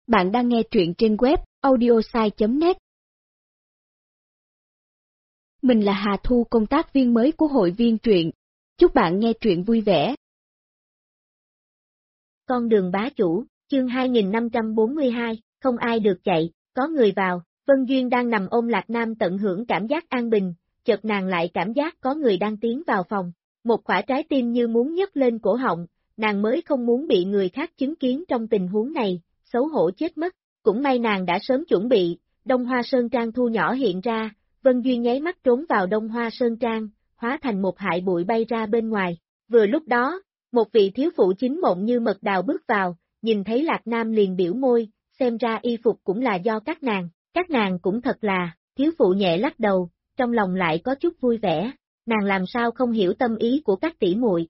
Bạn đang nghe truyện trên web audiosai.net. Mình là Hà Thu, công tác viên mới của hội viên truyện. Chúc bạn nghe truyện vui vẻ. Con đường bá chủ, chương 2542, không ai được chạy, có người vào. Vân Duyên đang nằm ôm Lạc Nam tận hưởng cảm giác an bình, chợt nàng lại cảm giác có người đang tiến vào phòng. Một quả trái tim như muốn nhấc lên cổ họng, nàng mới không muốn bị người khác chứng kiến trong tình huống này, xấu hổ chết mất. Cũng may nàng đã sớm chuẩn bị, Đông Hoa Sơn Trang thu nhỏ hiện ra, Vân Duyên nháy mắt trốn vào Đông Hoa Sơn Trang, hóa thành một hại bụi bay ra bên ngoài. Vừa lúc đó, một vị thiếu phụ chính mộng như mật đào bước vào, nhìn thấy Lạc Nam liền biểu môi, xem ra y phục cũng là do các nàng cũng thật là, thiếu phụ nhẹ lắc đầu, trong lòng lại có chút vui vẻ, nàng làm sao không hiểu tâm ý của các tỷ muội.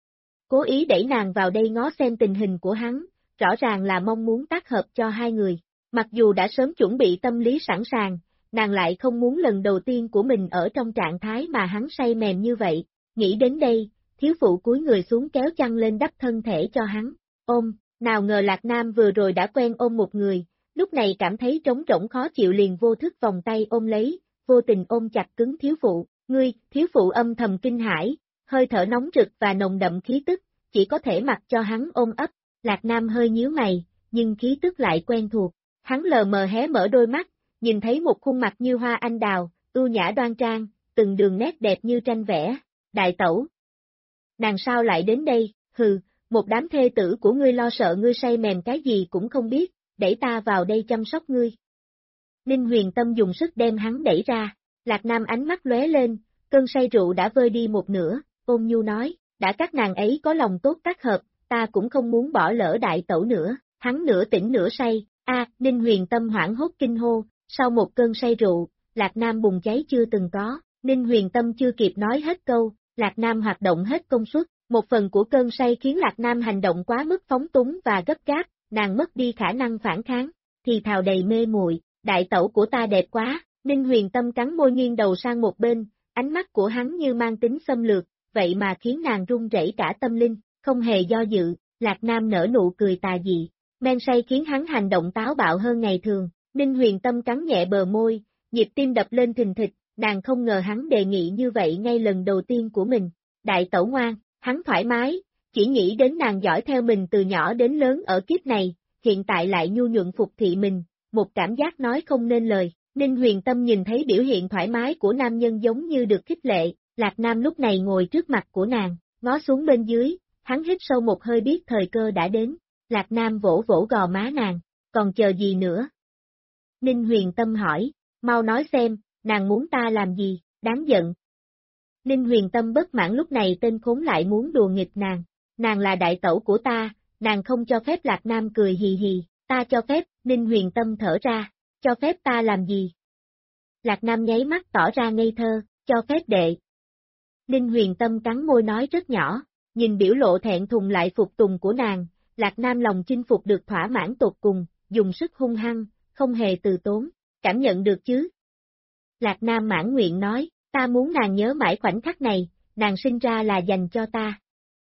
Cố ý đẩy nàng vào đây ngó xem tình hình của hắn, rõ ràng là mong muốn tác hợp cho hai người. Mặc dù đã sớm chuẩn bị tâm lý sẵn sàng, nàng lại không muốn lần đầu tiên của mình ở trong trạng thái mà hắn say mềm như vậy. Nghĩ đến đây, thiếu phụ cúi người xuống kéo chăn lên đắp thân thể cho hắn. Ôm, nào ngờ Lạc Nam vừa rồi đã quen ôm một người, lúc này cảm thấy trống rỗng khó chịu liền vô thức vòng tay ôm lấy, vô tình ôm chặt cứng thiếu phụ. Ngươi, thiếu phụ âm thầm kinh hãi, hơi thở nóng rực và nồng đậm khí tức, chỉ có thể mặc cho hắn ôm ấp. Lạc Nam hơi nhíu mày, nhưng khí tức lại quen thuộc. Hắn lờ mờ hé mở đôi mắt, nhìn thấy một khuôn mặt như hoa anh đào, ưu nhã đoan trang, từng đường nét đẹp như tranh vẽ. Đại tẩu, nàng sao lại đến đây? Hừ, một đám thê tử của ngươi lo sợ ngươi say mềm cái gì cũng không biết, đẩy ta vào đây chăm sóc ngươi. Ninh Huyền Tâm dùng sức đem hắn đẩy ra, Lạc Nam ánh mắt lóe lên, cơn say rượu đã vơi đi một nửa, ôn nhu nói, đã các nàng ấy có lòng tốt tác hợp, ta cũng không muốn bỏ lỡ đại tẩu nữa. Hắn nửa tỉnh nửa say, Ninh Huyền Tâm hoảng hốt kinh hô, sau một cơn say rượu, Lạc Nam bùng cháy chưa từng có, Ninh Huyền Tâm chưa kịp nói hết câu, Lạc Nam hoạt động hết công suất, một phần của cơn say khiến Lạc Nam hành động quá mức phóng túng và gấp gáp, nàng mất đi khả năng phản kháng, thì thào đầy mê muội, đại tẩu của ta đẹp quá, Ninh Huyền Tâm cắn môi nghiêng đầu sang một bên, ánh mắt của hắn như mang tính xâm lược, vậy mà khiến nàng run rẩy cả tâm linh, không hề do dự, Lạc Nam nở nụ cười tà dị. Men say khiến hắn hành động táo bạo hơn ngày thường, Ninh Huyền Tâm cắn nhẹ bờ môi, nhịp tim đập lên thình thịch, nàng không ngờ hắn đề nghị như vậy ngay lần đầu tiên của mình. Đại tẩu ngoan, hắn thoải mái, chỉ nghĩ đến nàng dõi theo mình từ nhỏ đến lớn ở kiếp này, hiện tại lại nhu nhuận phục thị mình, một cảm giác nói không nên lời. Ninh Huyền Tâm nhìn thấy biểu hiện thoải mái của nam nhân giống như được khích lệ, Lạc Nam lúc này ngồi trước mặt của nàng, ngó xuống bên dưới, hắn hít sâu một hơi biết thời cơ đã đến. Lạc Nam vỗ vỗ gò má nàng, còn chờ gì nữa? Ninh Huyền Tâm hỏi, mau nói xem, nàng muốn ta làm gì, đáng giận. Ninh Huyền Tâm bất mãn lúc này tên khốn lại muốn đùa nghịch nàng là đại tẩu của ta, nàng không cho phép. Lạc Nam cười hì hì, ta cho phép. Ninh Huyền Tâm thở ra, cho phép ta làm gì? Lạc Nam nháy mắt tỏ ra ngây thơ, cho phép đệ. Ninh Huyền Tâm cắn môi nói rất nhỏ, nhìn biểu lộ thẹn thùng lại phục tùng của nàng. Lạc Nam lòng chinh phục được thỏa mãn tột cùng, dùng sức hung hăng, không hề từ tốn, cảm nhận được chứ? Lạc Nam mãn nguyện nói, ta muốn nàng nhớ mãi khoảnh khắc này, nàng sinh ra là dành cho ta.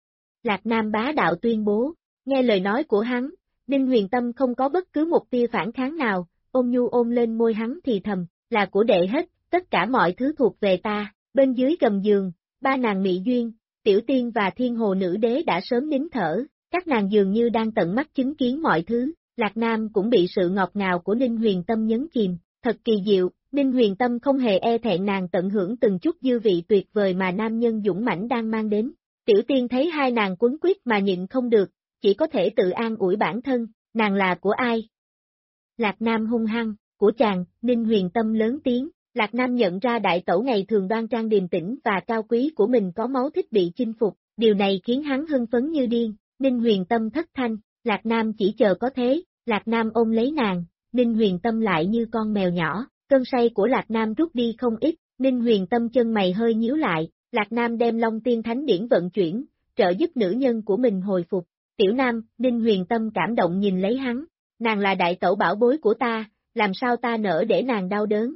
Lạc Nam bá đạo tuyên bố, nghe lời nói của hắn, Ninh Huyền Tâm không có bất cứ một tia phản kháng nào, ôm nhu ôm lên môi hắn thì thầm, là của đệ hết, tất cả mọi thứ thuộc về ta. Bên dưới gầm giường, ba nàng Mỹ Duyên, Tiểu Tiên và Thiên Hồ Nữ Đế đã sớm nín thở. Các nàng dường như đang tận mắt chứng kiến mọi thứ, Lạc Nam cũng bị sự ngọt ngào của Ninh Huyền Tâm nhấn chìm, thật kỳ diệu, Ninh Huyền Tâm không hề e thẹn, nàng tận hưởng từng chút dư vị tuyệt vời mà nam nhân dũng mãnh đang mang đến. Tiểu Tiên thấy hai nàng quấn quýt mà nhịn không được, chỉ có thể tự an ủi bản thân, nàng là của ai? Lạc Nam hung hăng, của chàng. Ninh Huyền Tâm lớn tiếng, Lạc Nam nhận ra đại tẩu ngày thường đoan trang điềm tĩnh và cao quý của mình có máu thích bị chinh phục, điều này khiến hắn hưng phấn như điên. Ninh Huyền Tâm thất thanh, Lạc Nam chỉ chờ có thế, Lạc Nam ôm lấy nàng, Ninh Huyền Tâm lại như con mèo nhỏ, cơn say của Lạc Nam rút đi không ít, Ninh Huyền Tâm chân mày hơi nhíu lại, Lạc Nam đem Long Tiên Thánh Điển vận chuyển, trợ giúp nữ nhân của mình hồi phục. Tiểu Nam, Ninh Huyền Tâm cảm động nhìn lấy hắn, nàng là đại tẩu bảo bối của ta, làm sao ta nỡ để nàng đau đớn.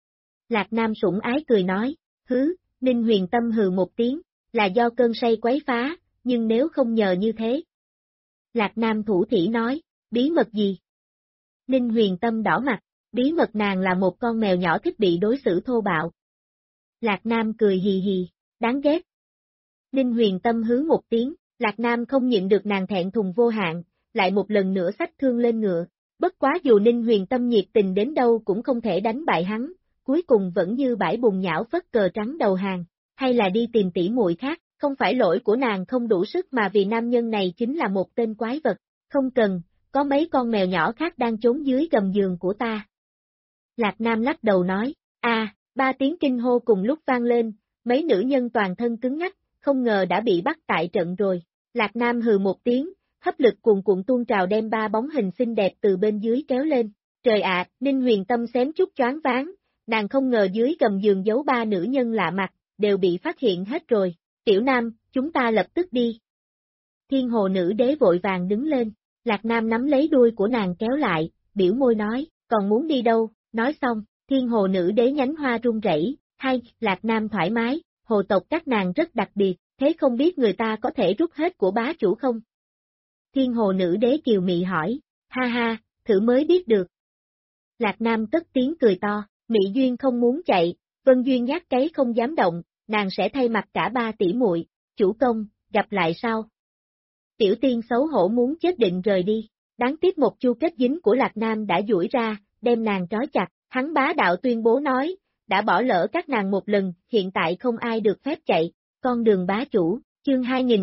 Lạc Nam sủng ái cười nói, hứ, Ninh Huyền Tâm hừ một tiếng, là do cơn say quấy phá, nhưng nếu không nhờ như thế. Lạc Nam thủ thỉ nói, bí mật gì? Ninh Huyền Tâm đỏ mặt, bí mật nàng là một con mèo nhỏ thích bị đối xử thô bạo. Lạc Nam cười hì hì, đáng ghét. Ninh Huyền Tâm hứ một tiếng, Lạc Nam không nhịn được nàng thẹn thùng vô hạn, lại một lần nữa xách thương lên ngựa. Bất quá dù Ninh Huyền Tâm nhiệt tình đến đâu cũng không thể đánh bại hắn, cuối cùng vẫn như bãi bùn nhão phất cờ trắng đầu hàng, hay là đi tìm tỉ muội khác, không phải lỗi của nàng không đủ sức mà vì nam nhân này chính là một tên quái vật, không cần, có mấy con mèo nhỏ khác đang trốn dưới gầm giường của ta. Lạc Nam lắc đầu nói, ba tiếng kinh hô cùng lúc vang lên, mấy nữ nhân toàn thân cứng ngắc, không ngờ đã bị bắt tại trận rồi. Lạc Nam hừ một tiếng, hấp lực cuồn cuộn tuôn trào đem ba bóng hình xinh đẹp từ bên dưới kéo lên. Trời ạ, Ninh Huyền Tâm xém chút choáng váng, nàng không ngờ dưới gầm giường giấu ba nữ nhân lạ mặt, đều bị phát hiện hết rồi. Tiểu Nam, chúng ta lập tức đi. Thiên Hồ Nữ Đế vội vàng đứng lên, Lạc Nam nắm lấy đuôi của nàng kéo lại, biểu môi nói, còn muốn đi đâu, nói xong, Thiên Hồ Nữ Đế nhánh hoa run rẩy, hay, Lạc Nam thoải mái, hồ tộc các nàng rất đặc biệt, thế không biết người ta có thể rút hết của bá chủ không? Thiên Hồ Nữ Đế kiều mị hỏi, ha ha, thử mới biết được. Lạc Nam cất tiếng cười to, Mị Duyên không muốn chạy, Vân Duyên nhát cấy không dám động, nàng sẽ thay mặt cả ba tỷ muội, chủ công, gặp lại sau. Tiểu Tiên xấu hổ muốn chết định rời đi, đáng tiếc một chu kết dính của Lạc Nam đã duỗi ra, đem nàng trói chặt, hắn bá đạo tuyên bố nói, đã bỏ lỡ các nàng một lần, hiện tại không ai được phép chạy, con đường bá chủ, chương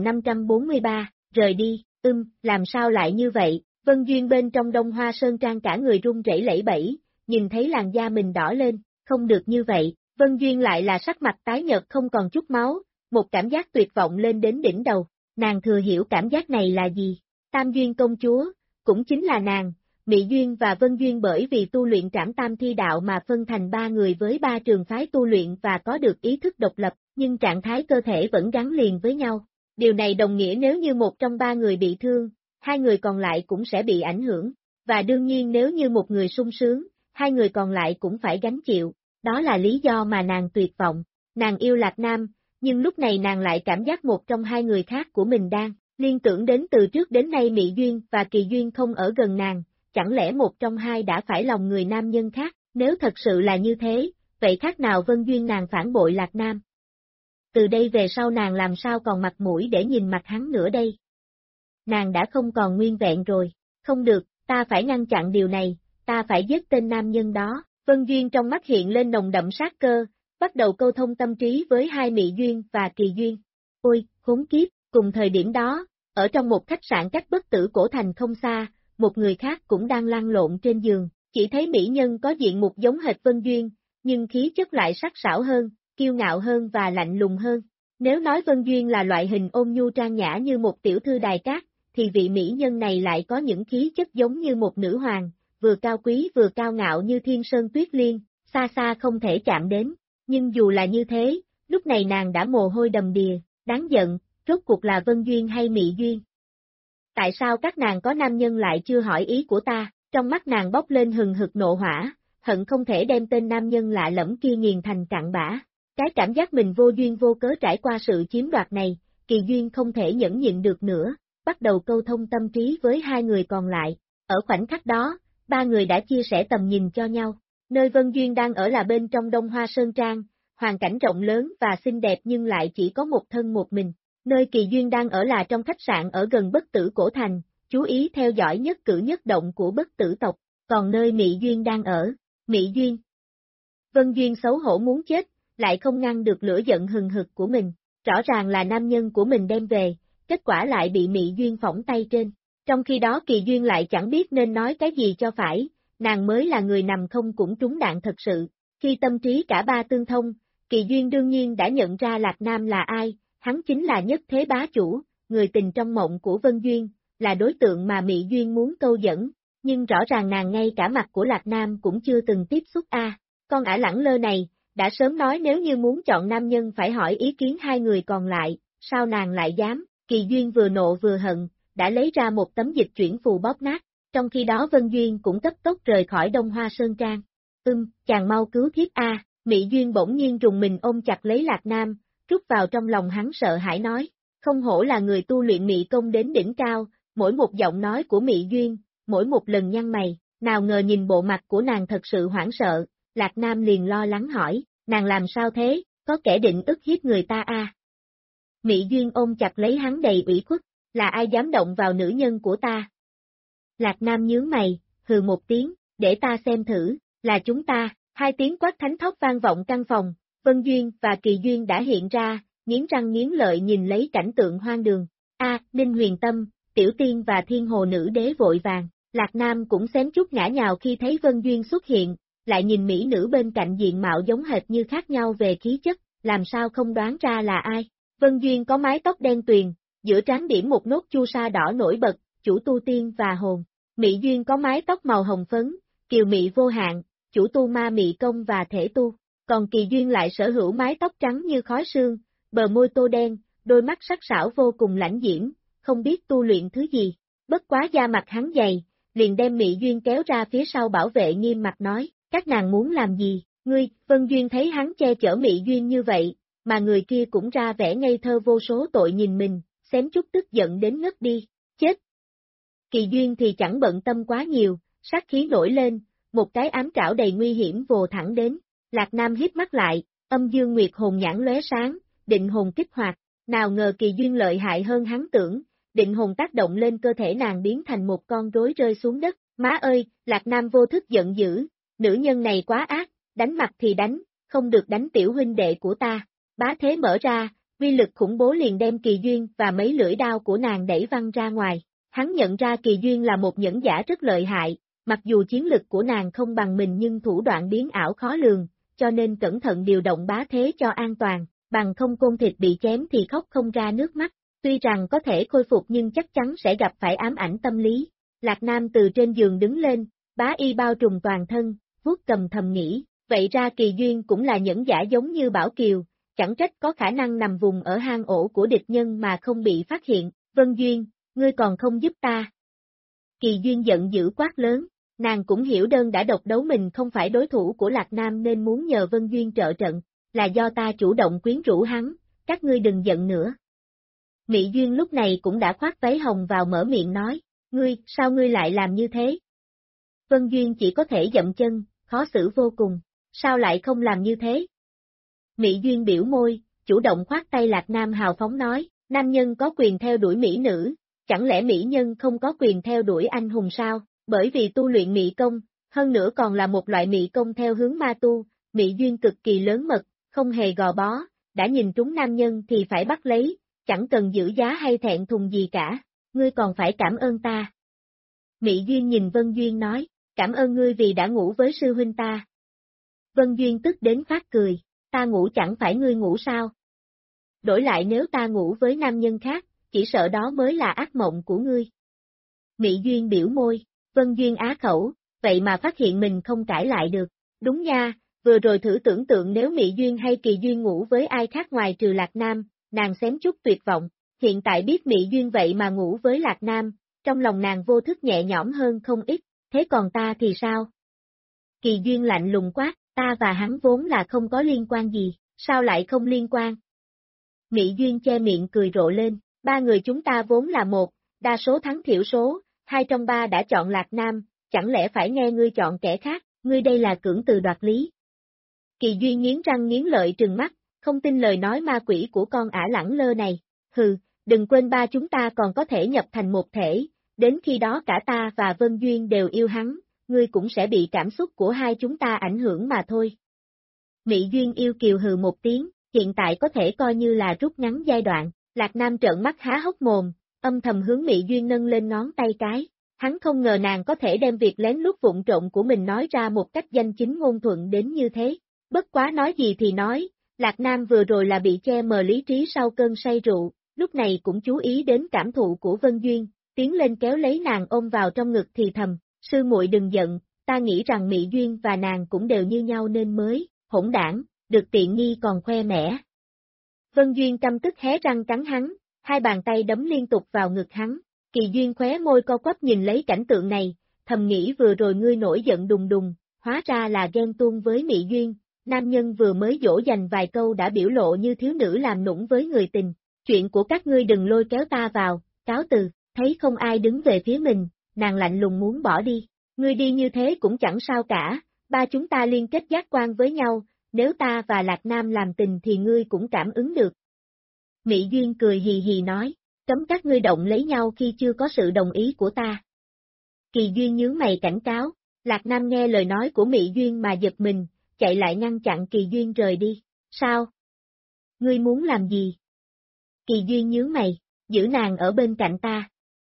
2543, rời đi, làm sao lại như vậy, Vân Duyên bên trong Đông Hoa Sơn Trang cả người run rẩy lẩy bẩy, nhìn thấy làn da mình đỏ lên, không được như vậy, Vân Duyên lại là sắc mặt tái nhợt không còn chút máu, một cảm giác tuyệt vọng lên đến đỉnh đầu, nàng thừa hiểu cảm giác này là gì, Tam Duyên công chúa, cũng chính là nàng, Mị Duyên và Vân Duyên bởi vì tu luyện Trảm Tam Thi Đạo mà phân thành ba người với ba trường phái tu luyện và có được ý thức độc lập, nhưng trạng thái cơ thể vẫn gắn liền với nhau. Điều này đồng nghĩa nếu như một trong ba người bị thương, hai người còn lại cũng sẽ bị ảnh hưởng, và đương nhiên nếu như một người sung sướng, hai người còn lại cũng phải gánh chịu, đó là lý do mà nàng tuyệt vọng. Nàng yêu Lạc Nam, nhưng lúc này nàng lại cảm giác một trong hai người khác của mình đang liên tưởng đến từ trước đến nay Mị Duyên và Kỳ Duyên không ở gần nàng, chẳng lẽ một trong hai đã phải lòng người nam nhân khác, nếu thật sự là như thế, vậy khác nào Vân Duyên nàng phản bội Lạc Nam. Từ đây về sau nàng làm sao còn mặt mũi để nhìn mặt hắn nữa đây? Nàng đã không còn nguyên vẹn rồi, không được, ta phải ngăn chặn điều này, ta phải giết tên nam nhân đó, Vân Duyên trong mắt hiện lên nồng đậm sát cơ, bắt đầu câu thông tâm trí với hai Mị Duyên và Kỳ Duyên. Ôi, khốn kiếp, cùng thời điểm đó, ở trong một khách sạn cách Bất Tử Cổ Thành không xa, một người khác cũng đang lăn lộn trên giường, chỉ thấy mỹ nhân có diện mục giống hệt Vân Duyên, nhưng khí chất lại sắc sảo hơn, kiêu ngạo hơn và lạnh lùng hơn. Nếu nói Vân Duyên là loại hình ôn nhu trang nhã như một tiểu thư đài cát, thì vị mỹ nhân này lại có những khí chất giống như một nữ hoàng, vừa cao quý vừa cao ngạo như thiên sơn tuyết liên, xa xa không thể chạm đến. Nhưng dù là như thế, lúc này nàng đã mồ hôi đầm đìa, đáng giận, rốt cuộc là Vân Duyên hay Mị Duyên? Tại sao các nàng có nam nhân lại chưa hỏi ý của ta, trong mắt nàng bốc lên hừng hực nộ hỏa, hận không thể đem tên nam nhân lạ lẫm kia nghiền thành cặn bã. Cái cảm giác mình vô duyên vô cớ trải qua sự chiếm đoạt này, Kỳ Duyên không thể nhẫn nhịn được nữa, bắt đầu câu thông tâm trí với hai người còn lại. Ở khoảnh khắc đó, ba người đã chia sẻ tầm nhìn cho nhau. Nơi Vân Duyên đang ở là bên trong Đông Hoa Sơn Trang, hoàn cảnh rộng lớn và xinh đẹp nhưng lại chỉ có một thân một mình. Nơi Kỳ Duyên đang ở là trong khách sạn ở gần Bất Tử Cổ Thành, chú ý theo dõi nhất cử nhất động của Bất Tử tộc, còn nơi Mị Duyên đang ở, Mị Duyên. Vân Duyên xấu hổ muốn chết, lại không ngăn được lửa giận hừng hực của mình, rõ ràng là nam nhân của mình đem về, kết quả lại bị Mị Duyên phỏng tay trên. Trong khi đó Kỳ Duyên lại chẳng biết nên nói cái gì cho phải, nàng mới là người nằm không cũng trúng đạn thật sự. Khi tâm trí cả ba tương thông, Kỳ Duyên đương nhiên đã nhận ra Lạc Nam là ai, hắn chính là nhất thế bá chủ, người tình trong mộng của Vân Duyên, là đối tượng mà Mị Duyên muốn câu dẫn, nhưng rõ ràng nàng ngay cả mặt của Lạc Nam cũng chưa từng tiếp xúc con ả lẳng lơ này, đã sớm nói nếu như muốn chọn nam nhân phải hỏi ý kiến hai người còn lại, sao nàng lại dám, Kỳ Duyên vừa nộ vừa hận, đã lấy ra một tấm dịch chuyển phù bóp nát, trong khi đó Vân Duyên cũng cấp tốc rời khỏi Đông Hoa Sơn Trang. Chàng mau cứu thiếp Mị Duyên bỗng nhiên rùng mình ôm chặt lấy Lạc Nam, rút vào trong lòng hắn sợ hãi nói, không hổ là người tu luyện mị công đến đỉnh cao, mỗi một giọng nói của Mị Duyên, mỗi một lần nhăn mày, nào ngờ nhìn bộ mặt của nàng thật sự hoảng sợ, Lạc Nam liền lo lắng hỏi, nàng làm sao thế, có kẻ định ức hiếp người ta à? Mỹ Duyên ôm chặt lấy hắn đầy ủy khuất, là ai dám động vào nữ nhân của ta? Lạc Nam nhướng mày, hừ một tiếng, để ta xem thử, là chúng ta, hai tiếng quát thánh thót vang vọng căn phòng, Vân Duyên và Kỳ Duyên đã hiện ra, nghiến răng nghiến lợi nhìn lấy cảnh tượng hoang đường. Ninh Huyền Tâm, Tiểu Tiên và Thiên Hồ Nữ Đế vội vàng, Lạc Nam cũng xém chút ngã nhào khi thấy Vân Duyên xuất hiện, lại nhìn mỹ nữ bên cạnh diện mạo giống hệt như khác nhau về khí chất, làm sao không đoán ra là ai. Vân Duyên có mái tóc đen tuyền, giữa trán điểm một nốt chu sa đỏ nổi bật, chủ tu tiên và hồn. Mỹ Duyên có mái tóc màu hồng phấn, kiều mị vô hạn, chủ tu ma mị công và thể tu. Còn Kỳ Duyên lại sở hữu mái tóc trắng như khói sương, bờ môi tô đen, đôi mắt sắc sảo vô cùng lãnh diễm, không biết tu luyện thứ gì. Bất quá da mặt hắn dày, liền đem Mỹ Duyên kéo ra phía sau bảo vệ nghiêm mặt nói, các nàng muốn làm gì, ngươi. Vân Duyên thấy hắn che chở Mỹ Duyên như vậy, mà người kia cũng ra vẻ ngây thơ vô số tội nhìn mình, xém chút tức giận đến ngất đi, chết. Kỳ Duyên thì chẳng bận tâm quá nhiều, sát khí nổi lên, một cái ám trảo đầy nguy hiểm vồ thẳng đến. Lạc Nam hít mắt lại, âm dương nguyệt hồn nhãn lóe sáng, định hồn kích hoạt, nào ngờ Kỳ Duyên lợi hại hơn hắn tưởng, định hồn tác động lên cơ thể nàng biến thành một con rối rơi xuống đất. Má ơi, Lạc Nam vô thức giận dữ, nữ nhân này quá ác, đánh mặt thì đánh, không được đánh tiểu huynh đệ của ta. Bá thế mở ra, uy lực khủng bố liền đem Kỳ Duyên và mấy lưỡi đao của nàng đẩy văng ra ngoài. Hắn nhận ra Kỳ Duyên là một nhẫn giả rất lợi hại, mặc dù chiến lực của nàng không bằng mình nhưng thủ đoạn biến ảo khó lường, cho nên cẩn thận điều động bá thế cho an toàn, bằng không côn thịt bị chém thì khóc không ra nước mắt. Tuy rằng có thể khôi phục nhưng chắc chắn sẽ gặp phải ám ảnh tâm lý. Lạc Nam từ trên giường đứng lên, bá y bao trùm toàn thân, vuốt cầm thầm nghĩ, vậy ra Kỳ Duyên cũng là nhẫn giả giống như Bảo Kiều, chẳng trách có khả năng nằm vùng ở hang ổ của địch nhân mà không bị phát hiện. Vân Duyên, ngươi còn không giúp ta. Kỳ Duyên giận dữ quát lớn, nàng cũng hiểu đơn đã độc đấu mình không phải đối thủ của Lạc Nam nên muốn nhờ Vân Duyên trợ trận, là do ta chủ động quyến rũ hắn, các ngươi đừng giận nữa. Mỹ Duyên lúc này cũng đã khoác váy hồng vào mở miệng nói, sao ngươi lại làm như thế? Vân Duyên chỉ có thể dậm chân, khó xử vô cùng, sao lại không làm như thế? Mỹ Duyên biểu môi, chủ động khoát tay Lạc Nam hào phóng nói, nam nhân có quyền theo đuổi mỹ nữ, chẳng lẽ mỹ nhân không có quyền theo đuổi anh hùng sao? Bởi vì tu luyện mỹ công, hơn nữa còn là một loại mỹ công theo hướng ma tu, Mỹ Duyên cực kỳ lớn mật, không hề gò bó, đã nhìn trúng nam nhân thì phải bắt lấy, chẳng cần giữ giá hay thẹn thùng gì cả, ngươi còn phải cảm ơn ta. Mỹ Duyên nhìn Vân Duyên nói, cảm ơn ngươi vì đã ngủ với sư huynh ta. Vân Duyên tức đến phát cười, ta ngủ chẳng phải ngươi ngủ sao? Đổi lại nếu ta ngủ với nam nhân khác, chỉ sợ đó mới là ác mộng của ngươi. Mỹ Duyên biểu môi, Vân Duyên á khẩu, vậy mà phát hiện mình không cãi lại được. Đúng nha, vừa rồi thử tưởng tượng nếu Mỹ Duyên hay Kỳ Duyên ngủ với ai khác ngoài trừ Lạc Nam, nàng xém chút tuyệt vọng. Hiện tại biết Mỹ Duyên vậy mà ngủ với Lạc Nam, trong lòng nàng vô thức nhẹ nhõm hơn không ít, thế còn ta thì sao? Kỳ Duyên lạnh lùng quát, ta và hắn vốn là không có liên quan gì, sao lại không liên quan? Mỹ Duyên che miệng cười rộ lên, ba người chúng ta vốn là một, đa số thắng thiểu số, 2 trong 3 đã chọn Lạc Nam, chẳng lẽ phải nghe ngươi chọn kẻ khác, ngươi đây là cưỡng từ đoạt lý. Kỳ Duyên nghiến răng nghiến lợi trừng mắt, không tin lời nói ma quỷ của con ả lẳng lơ này, hừ, đừng quên ba chúng ta còn có thể nhập thành một thể, đến khi đó cả ta và Vân Duyên đều yêu hắn, ngươi cũng sẽ bị cảm xúc của hai chúng ta ảnh hưởng mà thôi. Mỹ Duyên yêu kiều hừ một tiếng, hiện tại có thể coi như là rút ngắn giai đoạn, Lạc Nam trợn mắt há hốc mồm, âm thầm hướng Mỹ Duyên nâng lên ngón tay cái, hắn không ngờ nàng có thể đem việc lén lút vụng trộm của mình nói ra một cách danh chính ngôn thuận đến như thế, bất quá nói gì thì nói, Lạc Nam vừa rồi là bị che mờ lý trí sau cơn say rượu, lúc này cũng chú ý đến cảm thụ của Vân Duyên, tiến lên kéo lấy nàng ôm vào trong ngực thì thầm, sư muội đừng giận, ta nghĩ rằng Mỹ Duyên và nàng cũng đều như nhau nên mới, hỗn đảng, được tiện nghi còn khoe mẽ. Vân Duyên căm tức hé răng cắn hắn, hai bàn tay đấm liên tục vào ngực hắn, Kỳ Duyên khóe môi co quắp nhìn lấy cảnh tượng này, thầm nghĩ vừa rồi ngươi nổi giận đùng đùng, hóa ra là ghen tuông với Mỹ Duyên, nam nhân vừa mới dỗ dành vài câu đã biểu lộ như thiếu nữ làm nũng với người tình, chuyện của các ngươi đừng lôi kéo ta vào, cáo từ, thấy không ai đứng về phía mình, nàng lạnh lùng muốn bỏ đi, Ngươi đi như thế cũng chẳng sao cả, ba chúng ta liên kết giác quan với nhau, nếu ta và Lạc Nam làm tình thì ngươi cũng cảm ứng được. Mỹ Duyên cười hì hì nói, cấm các ngươi động lấy nhau khi chưa có sự đồng ý của ta. Kỳ Duyên nhướng mày cảnh cáo, Lạc Nam nghe lời nói của Mỹ Duyên mà giật mình, chạy lại ngăn chặn Kỳ Duyên rời đi. Sao? Ngươi muốn làm gì? Kỳ Duyên nhướng mày, giữ nàng ở bên cạnh ta.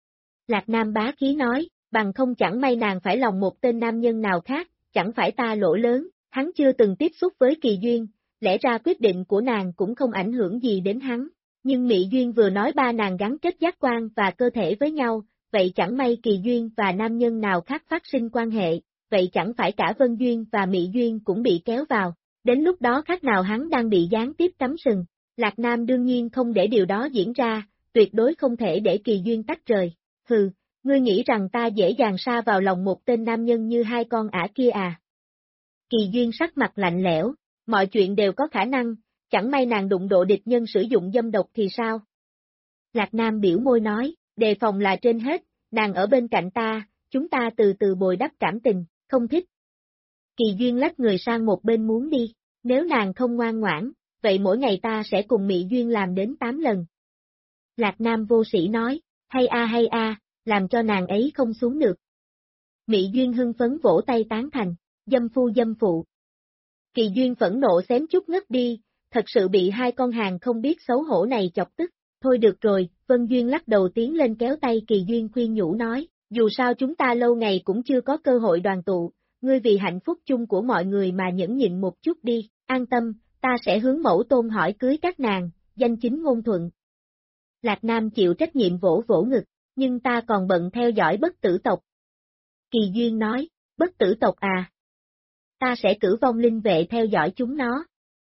Lạc Nam bá khí nói, bằng không chẳng may nàng phải lòng một tên nam nhân nào khác, chẳng phải ta lỗ lớn, hắn chưa từng tiếp xúc với Kỳ Duyên, lẽ ra quyết định của nàng cũng không ảnh hưởng gì đến hắn. Nhưng Mỹ Duyên vừa nói ba nàng gắn kết giác quan và cơ thể với nhau, vậy chẳng may Kỳ Duyên và nam nhân nào khác phát sinh quan hệ, vậy chẳng phải cả Vân Duyên và Mỹ Duyên cũng bị kéo vào, đến lúc đó khác nào hắn đang bị gián tiếp cắm sừng. Lạc Nam đương nhiên không để điều đó diễn ra, tuyệt đối không thể để Kỳ Duyên tách rời. Hừ, ngươi nghĩ rằng ta dễ dàng sa vào lòng một tên nam nhân như hai con ả kia à? Kỳ Duyên sắc mặt lạnh lẽo, mọi chuyện đều có khả năng, chẳng may nàng đụng độ địch nhân sử dụng dâm độc thì sao? Lạc Nam biểu môi nói, đề phòng là trên hết, nàng ở bên cạnh ta, chúng ta từ từ bồi đắp cảm tình, không thích. Kỳ Duyên lách người sang một bên muốn đi, nếu nàng không ngoan ngoãn, vậy mỗi ngày ta sẽ cùng Mỹ Duyên làm đến 8 lần. Lạc Nam vô sĩ nói, hay a, làm cho nàng ấy không xuống được. Mỹ Duyên hưng phấn vỗ tay tán thành, dâm phu dâm phụ. Kỳ Duyên phẫn nộ xém chút ngất đi, thật sự bị hai con hàng không biết xấu hổ này chọc tức. Thôi được rồi, Vân Duyên lắc đầu tiến lên kéo tay Kỳ Duyên khuyên nhủ nói, dù sao chúng ta lâu ngày cũng chưa có cơ hội đoàn tụ, ngươi vì hạnh phúc chung của mọi người mà nhẫn nhịn một chút đi, an tâm, ta sẽ hướng mẫu tôn hỏi cưới các nàng, danh chính ngôn thuận. Lạc Nam chịu trách nhiệm vỗ vỗ ngực, nhưng ta còn bận theo dõi bất tử tộc. Kỳ Duyên nói, bất tử tộc à? Ta sẽ cử vong linh vệ theo dõi chúng nó.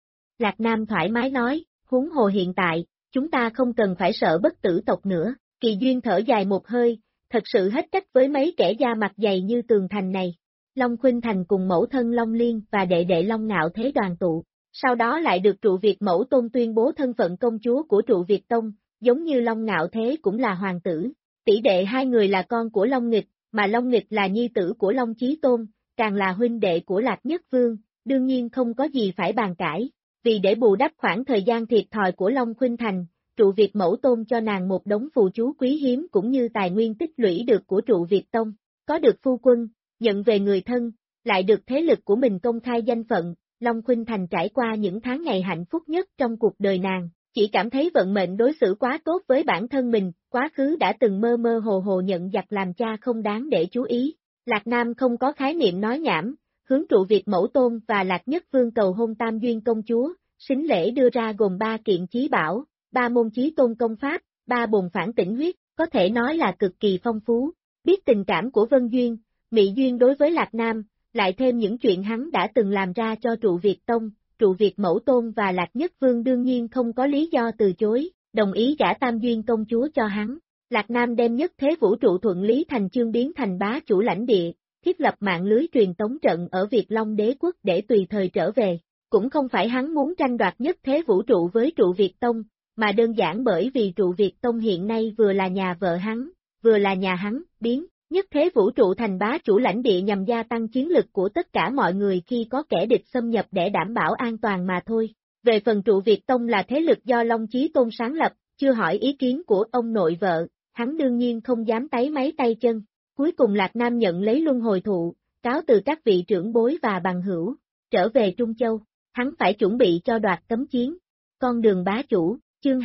Lạc Nam thoải mái nói, huống hồ hiện tại, chúng ta không cần phải sợ bất tử tộc nữa. Kỳ Duyên thở dài một hơi, thật sự hết cách với mấy kẻ da mặt dày như tường thành này. Long Khuynh Thành cùng mẫu thân Long Liên và đệ đệ Long Ngạo Thế đoàn tụ, sau đó lại được Trụ Việt Mẫu Tôn tuyên bố thân phận công chúa của Trụ Việt Tông, giống như Long Ngạo Thế cũng là hoàng tử. Tỷ đệ hai người là con của Long Nghịch, mà Long Nghịch là nhi tử của Long Chí Tôn, càng là huynh đệ của Lạc Nhất Vương, đương nhiên không có gì phải bàn cãi. Vì để bù đắp khoảng thời gian thiệt thòi của Long Khuynh Thành, Trụ Việt Mẫu Tôn cho nàng một đống phù chú quý hiếm cũng như tài nguyên tích lũy được của Trụ Việt Tông, có được phu quân, nhận về người thân, lại được thế lực của mình công khai danh phận, Long Khuynh Thành trải qua những tháng ngày hạnh phúc nhất trong cuộc đời nàng, chỉ cảm thấy vận mệnh đối xử quá tốt với bản thân mình, quá khứ đã từng mơ mơ hồ hồ nhận giặc làm cha không đáng để chú ý. Lạc Nam không có khái niệm nói nhảm, hướng Trụ Việt Mẫu Tôn và Lạc Nhất Vương cầu hôn Tam Duyên công chúa, sính lễ đưa ra gồm 3 kiện chí bảo, 3 môn chí tôn công pháp, 3 bồn phản tỉnh huyết, có thể nói là cực kỳ phong phú. Biết tình cảm của Vân Duyên, Mỹ Duyên đối với Lạc Nam, lại thêm những chuyện hắn đã từng làm ra cho Trụ Việt Tông, Trụ Việt Mẫu Tôn và Lạc Nhất Vương đương nhiên không có lý do từ chối, đồng ý gả Tam Duyên công chúa cho hắn. Lạc Nam đem nhất thế vũ trụ thuận lý thành chương biến thành bá chủ lãnh địa, thiết lập mạng lưới truyền tống trận ở Việt Long Đế quốc để tùy thời trở về. Cũng không phải hắn muốn tranh đoạt nhất thế vũ trụ với Trụ Việt Tông, mà đơn giản bởi vì Trụ Việt Tông hiện nay vừa là nhà vợ hắn, vừa là nhà hắn, biến nhất thế vũ trụ thành bá chủ lãnh địa nhằm gia tăng chiến lực của tất cả mọi người khi có kẻ địch xâm nhập để đảm bảo an toàn mà thôi. Về phần Trụ Việt Tông là thế lực do Long Chí Tôn sáng lập, chưa hỏi ý kiến của ông nội vợ, hắn đương nhiên không dám táy máy tay chân. Cuối cùng Lạc Nam nhận lấy luân hồi thụ, cáo từ các vị trưởng bối và bằng hữu, trở về Trung Châu, hắn phải chuẩn bị cho đoạt cấm chiến. Con đường bá chủ, chương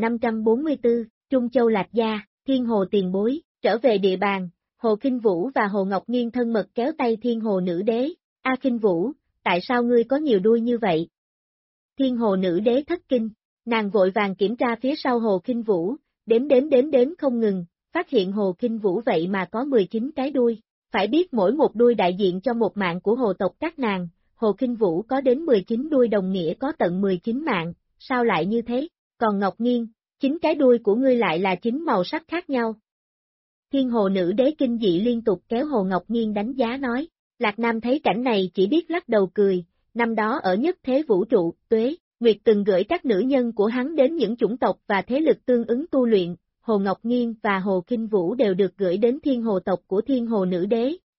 2544, Trung Châu Lạc Gia, Thiên Hồ tiền bối, trở về địa bàn, Hồ Kinh Vũ và Hồ Ngọc Nghiên thân mật kéo tay Thiên Hồ nữ đế. A Kinh Vũ, tại sao ngươi có nhiều đuôi như vậy? Thiên Hồ nữ đế thất kinh, nàng vội vàng kiểm tra phía sau Hồ Kinh Vũ, đếm không ngừng, phát hiện Hồ Kinh Vũ vậy mà có 19 cái đuôi. Phải biết mỗi một đuôi đại diện cho một mạng của hồ tộc các nàng, Hồ Kinh Vũ có đến 19 đuôi đồng nghĩa có tận 19 mạng, sao lại như thế? Còn Ngọc Nghiên, 9 cái đuôi của ngươi lại là 9 màu sắc khác nhau. Thiên Hồ nữ đế kinh dị liên tục kéo Hồ Ngọc Nghiên đánh giá nói. Lạc Nam thấy cảnh này chỉ biết lắc đầu cười, năm đó ở nhất thế vũ trụ, Tuế, Nguyệt từng gửi các nữ nhân của hắn đến những chủng tộc và thế lực tương ứng tu luyện, Hồ Ngọc Nghiên và Hồ Kinh Vũ đều được gửi đến Thiên Hồ tộc của Thiên Hồ nữ đế,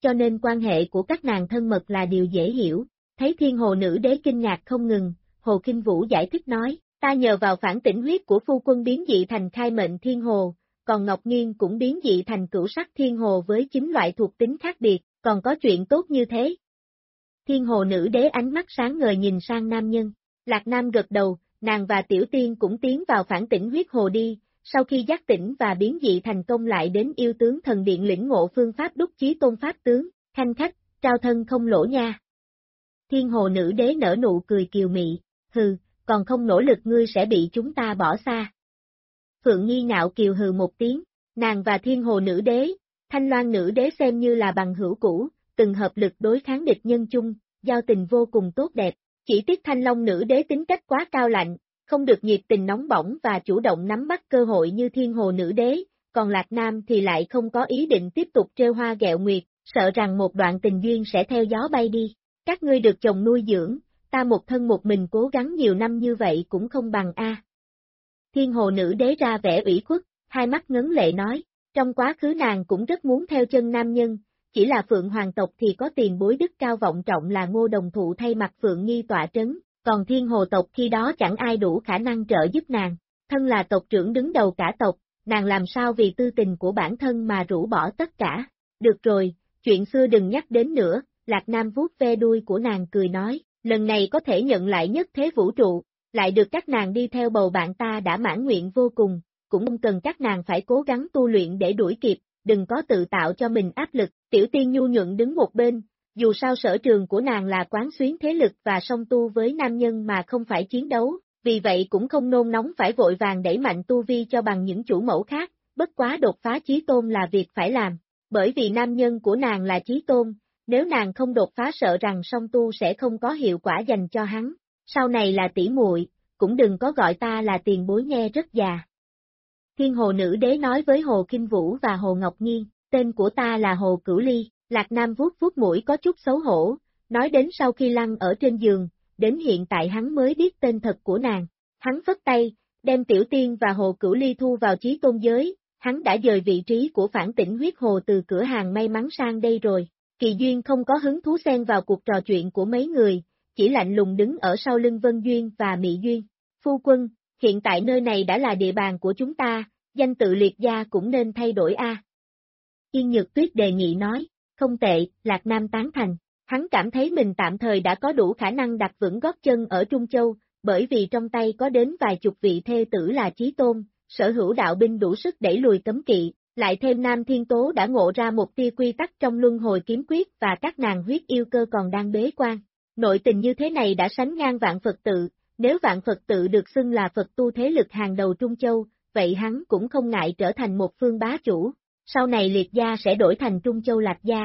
cho nên quan hệ của các nàng thân mật là điều dễ hiểu. Thấy Thiên Hồ Nữ Đế kinh ngạc không ngừng, Hồ Kinh Vũ giải thích nói, ta nhờ vào phản tỉnh huyết của phu quân biến dị thành khai mệnh thiên hồ, còn Ngọc Nghiên cũng biến dị thành cửu sắc thiên hồ với 9 loại thuộc tính khác biệt, còn có chuyện tốt như thế. Thiên Hồ Nữ Đế ánh mắt sáng ngời nhìn sang nam nhân, Lạc Nam gật đầu, nàng và Tiểu Tiên cũng tiến vào phản tỉnh huyết hồ đi, sau khi giác tỉnh và biến dị thành công lại đến yêu tướng thần điện lĩnh ngộ phương pháp đúc chí tôn pháp tướng, khanh khách, trao thân không lỗ nha. Thiên Hồ Nữ Đế nở nụ cười kiều mị, hừ, còn không nỗ lực ngươi sẽ bị chúng ta bỏ xa. Phượng Nghi ngạo kiều hừ một tiếng, nàng và Thiên Hồ Nữ Đế, Thanh Loan Nữ Đế xem như là bằng hữu cũ, từng hợp lực đối kháng địch nhân chung, giao tình vô cùng tốt đẹp, chỉ tiếc Thanh Long Nữ Đế tính cách quá cao lạnh, không được nhiệt tình nóng bỏng và chủ động nắm bắt cơ hội như Thiên Hồ Nữ Đế, còn Lạc Nam thì lại không có ý định tiếp tục trêu hoa ghẹo nguyệt, sợ rằng một đoạn tình duyên sẽ theo gió bay đi. Các ngươi được chồng nuôi dưỡng, ta một thân một mình cố gắng nhiều năm như vậy cũng không bằng a. Thiên Hồ Nữ Đế ra vẻ ủy khuất, hai mắt ngấn lệ nói, trong quá khứ nàng cũng rất muốn theo chân nam nhân, chỉ là Phượng Hoàng tộc thì có tiền bối đức cao vọng trọng là Ngô Đồng Thụ thay mặt Phượng Nghi tọa trấn, còn Thiên Hồ tộc khi đó chẳng ai đủ khả năng trợ giúp nàng, thân là tộc trưởng đứng đầu cả tộc, nàng làm sao vì tư tình của bản thân mà rũ bỏ tất cả. Được rồi, chuyện xưa đừng nhắc đến nữa, Lạc Nam vuốt ve đuôi của nàng cười nói, lần này có thể nhận lại nhất thế vũ trụ, lại được các nàng đi theo bầu bạn ta đã mãn nguyện vô cùng, cũng không cần các nàng phải cố gắng tu luyện để đuổi kịp, đừng có tự tạo cho mình áp lực. Tiểu Tiên nhu nhuận đứng một bên, dù sao sở trường của nàng là quán xuyến thế lực và song tu với nam nhân mà không phải chiến đấu, vì vậy cũng không nôn nóng phải vội vàng đẩy mạnh tu vi cho bằng những chủ mẫu khác, bất quá đột phá chí tôn là việc phải làm, bởi vì nam nhân của nàng là chí tôn, nếu nàng không đột phá sợ rằng song tu sẽ không có hiệu quả dành cho hắn, sau này là tỷ muội, cũng đừng có gọi ta là tiền bối nghe rất già. Thiên Hồ Nữ Đế nói với Hồ Kinh Vũ và Hồ Ngọc Nghiên, tên của ta là Hồ Cửu Ly, Lạc Nam vuốt vuốt mũi có chút xấu hổ, nói đến sau khi lăn ở trên giường, đến hiện tại hắn mới biết tên thật của nàng. Hắn phất tay, đem Tiểu Tiên và Hồ Cửu Ly thu vào chí tôn giới, hắn đã dời vị trí của phản tỉnh huyết hồ từ cửa hàng may mắn sang đây rồi. Kỳ Duyên không có hứng thú xen vào cuộc trò chuyện của mấy người, chỉ lạnh lùng đứng ở sau lưng Vân Duyên và Mị Duyên. Phu quân, hiện tại nơi này đã là địa bàn của chúng ta, danh tự Liệt gia cũng nên thay đổi a. Yên Nhược Tuyết đề nghị nói, không tệ, Lạc Nam tán thành, hắn cảm thấy mình tạm thời đã có đủ khả năng đặt vững gót chân ở Trung Châu, bởi vì trong tay có đến vài chục vị thê tử là chí tôn, sở hữu đạo binh đủ sức đẩy lùi cấm kỵ, lại thêm Nam Thiên Tố đã ngộ ra một tia quy tắc trong luân hồi kiếm quyết và các nàng huyết yêu cơ còn đang bế quan. Nội tình như thế này đã sánh ngang Vạn Phật Tự, nếu Vạn Phật Tự được xưng là Phật tu thế lực hàng đầu Trung Châu, vậy hắn cũng không ngại trở thành một phương bá chủ, sau này Liệt gia sẽ đổi thành Trung Châu Lạc gia.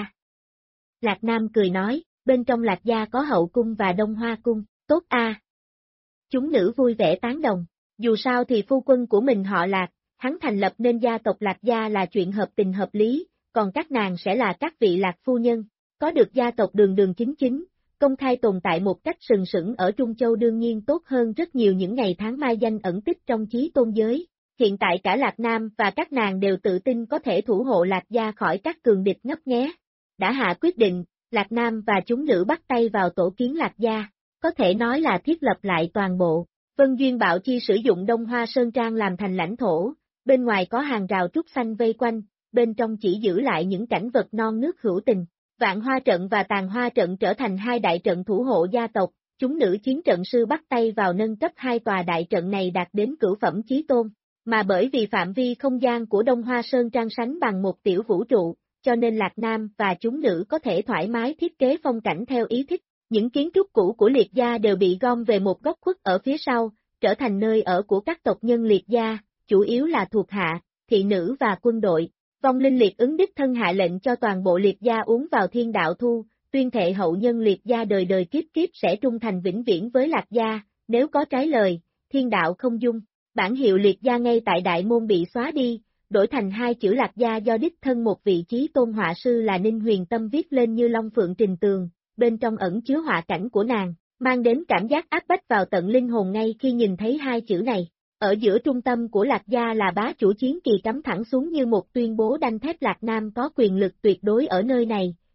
Lạc Nam cười nói, bên trong Lạc gia có Hậu Cung và Đông Hoa Cung, tốt a. Chúng nữ vui vẻ tán đồng, dù sao thì phu quân của mình họ Lạc, hắn thành lập nên gia tộc Lạc gia là chuyện hợp tình hợp lý, còn các nàng sẽ là các vị Lạc phu nhân, có được gia tộc đường đường chính chính, công khai tồn tại một cách sừng sững ở Trung Châu đương nhiên tốt hơn rất nhiều những ngày tháng mai danh ẩn tích trong chí tôn giới. Hiện tại cả Lạc Nam và các nàng đều tự tin có thể thủ hộ Lạc gia khỏi các cường địch ngấp nghé. Đã hạ quyết định, Lạc Nam và chúng nữ bắt tay vào tổ kiến Lạc gia, có thể nói là thiết lập lại toàn bộ. Vân Duyên Bạo Chi sử dụng Đông Hoa Sơn Trang làm thành lãnh thổ, bên ngoài có hàng rào trúc xanh vây quanh, bên trong chỉ giữ lại những cảnh vật non nước hữu tình. Vạn Hoa Trận và Tàn Hoa Trận trở thành hai đại trận thủ hộ gia tộc, chúng nữ chiến trận sư bắt tay vào nâng cấp hai tòa đại trận này đạt đến cửu phẩm chí tôn, mà bởi vì phạm vi không gian của Đông Hoa Sơn Trang sánh bằng một tiểu vũ trụ, cho nên Lạc Nam và chúng nữ có thể thoải mái thiết kế phong cảnh theo ý thích. Những kiến trúc cũ của Liệt gia đều bị gom về một góc khuất ở phía sau, trở thành nơi ở của các tộc nhân Liệt gia, chủ yếu là thuộc hạ, thị nữ và quân đội. Vong linh Liệt ứng đích thân hạ lệnh cho toàn bộ Liệt gia uống vào thiên đạo thu, tuyên thệ hậu nhân Liệt gia đời đời kiếp kiếp sẽ trung thành vĩnh viễn với Lạc gia, nếu có trái lời, thiên đạo không dung. Bản hiệu Liệt gia ngay tại đại môn bị xóa đi, đổi thành hai chữ Lạc gia do đích thân một vị trí tôn họa sư là Ninh Huyền Tâm viết lên như long phượng trình tường, bên trong ẩn chứa họa cảnh của nàng, mang đến cảm giác áp bách vào tận linh hồn ngay khi nhìn thấy hai chữ này. Ở giữa trung tâm của Lạc gia là bá chủ chiến kỳ cắm thẳng xuống như một tuyên bố đanh thép Lạc Nam có quyền lực tuyệt đối ở nơi này,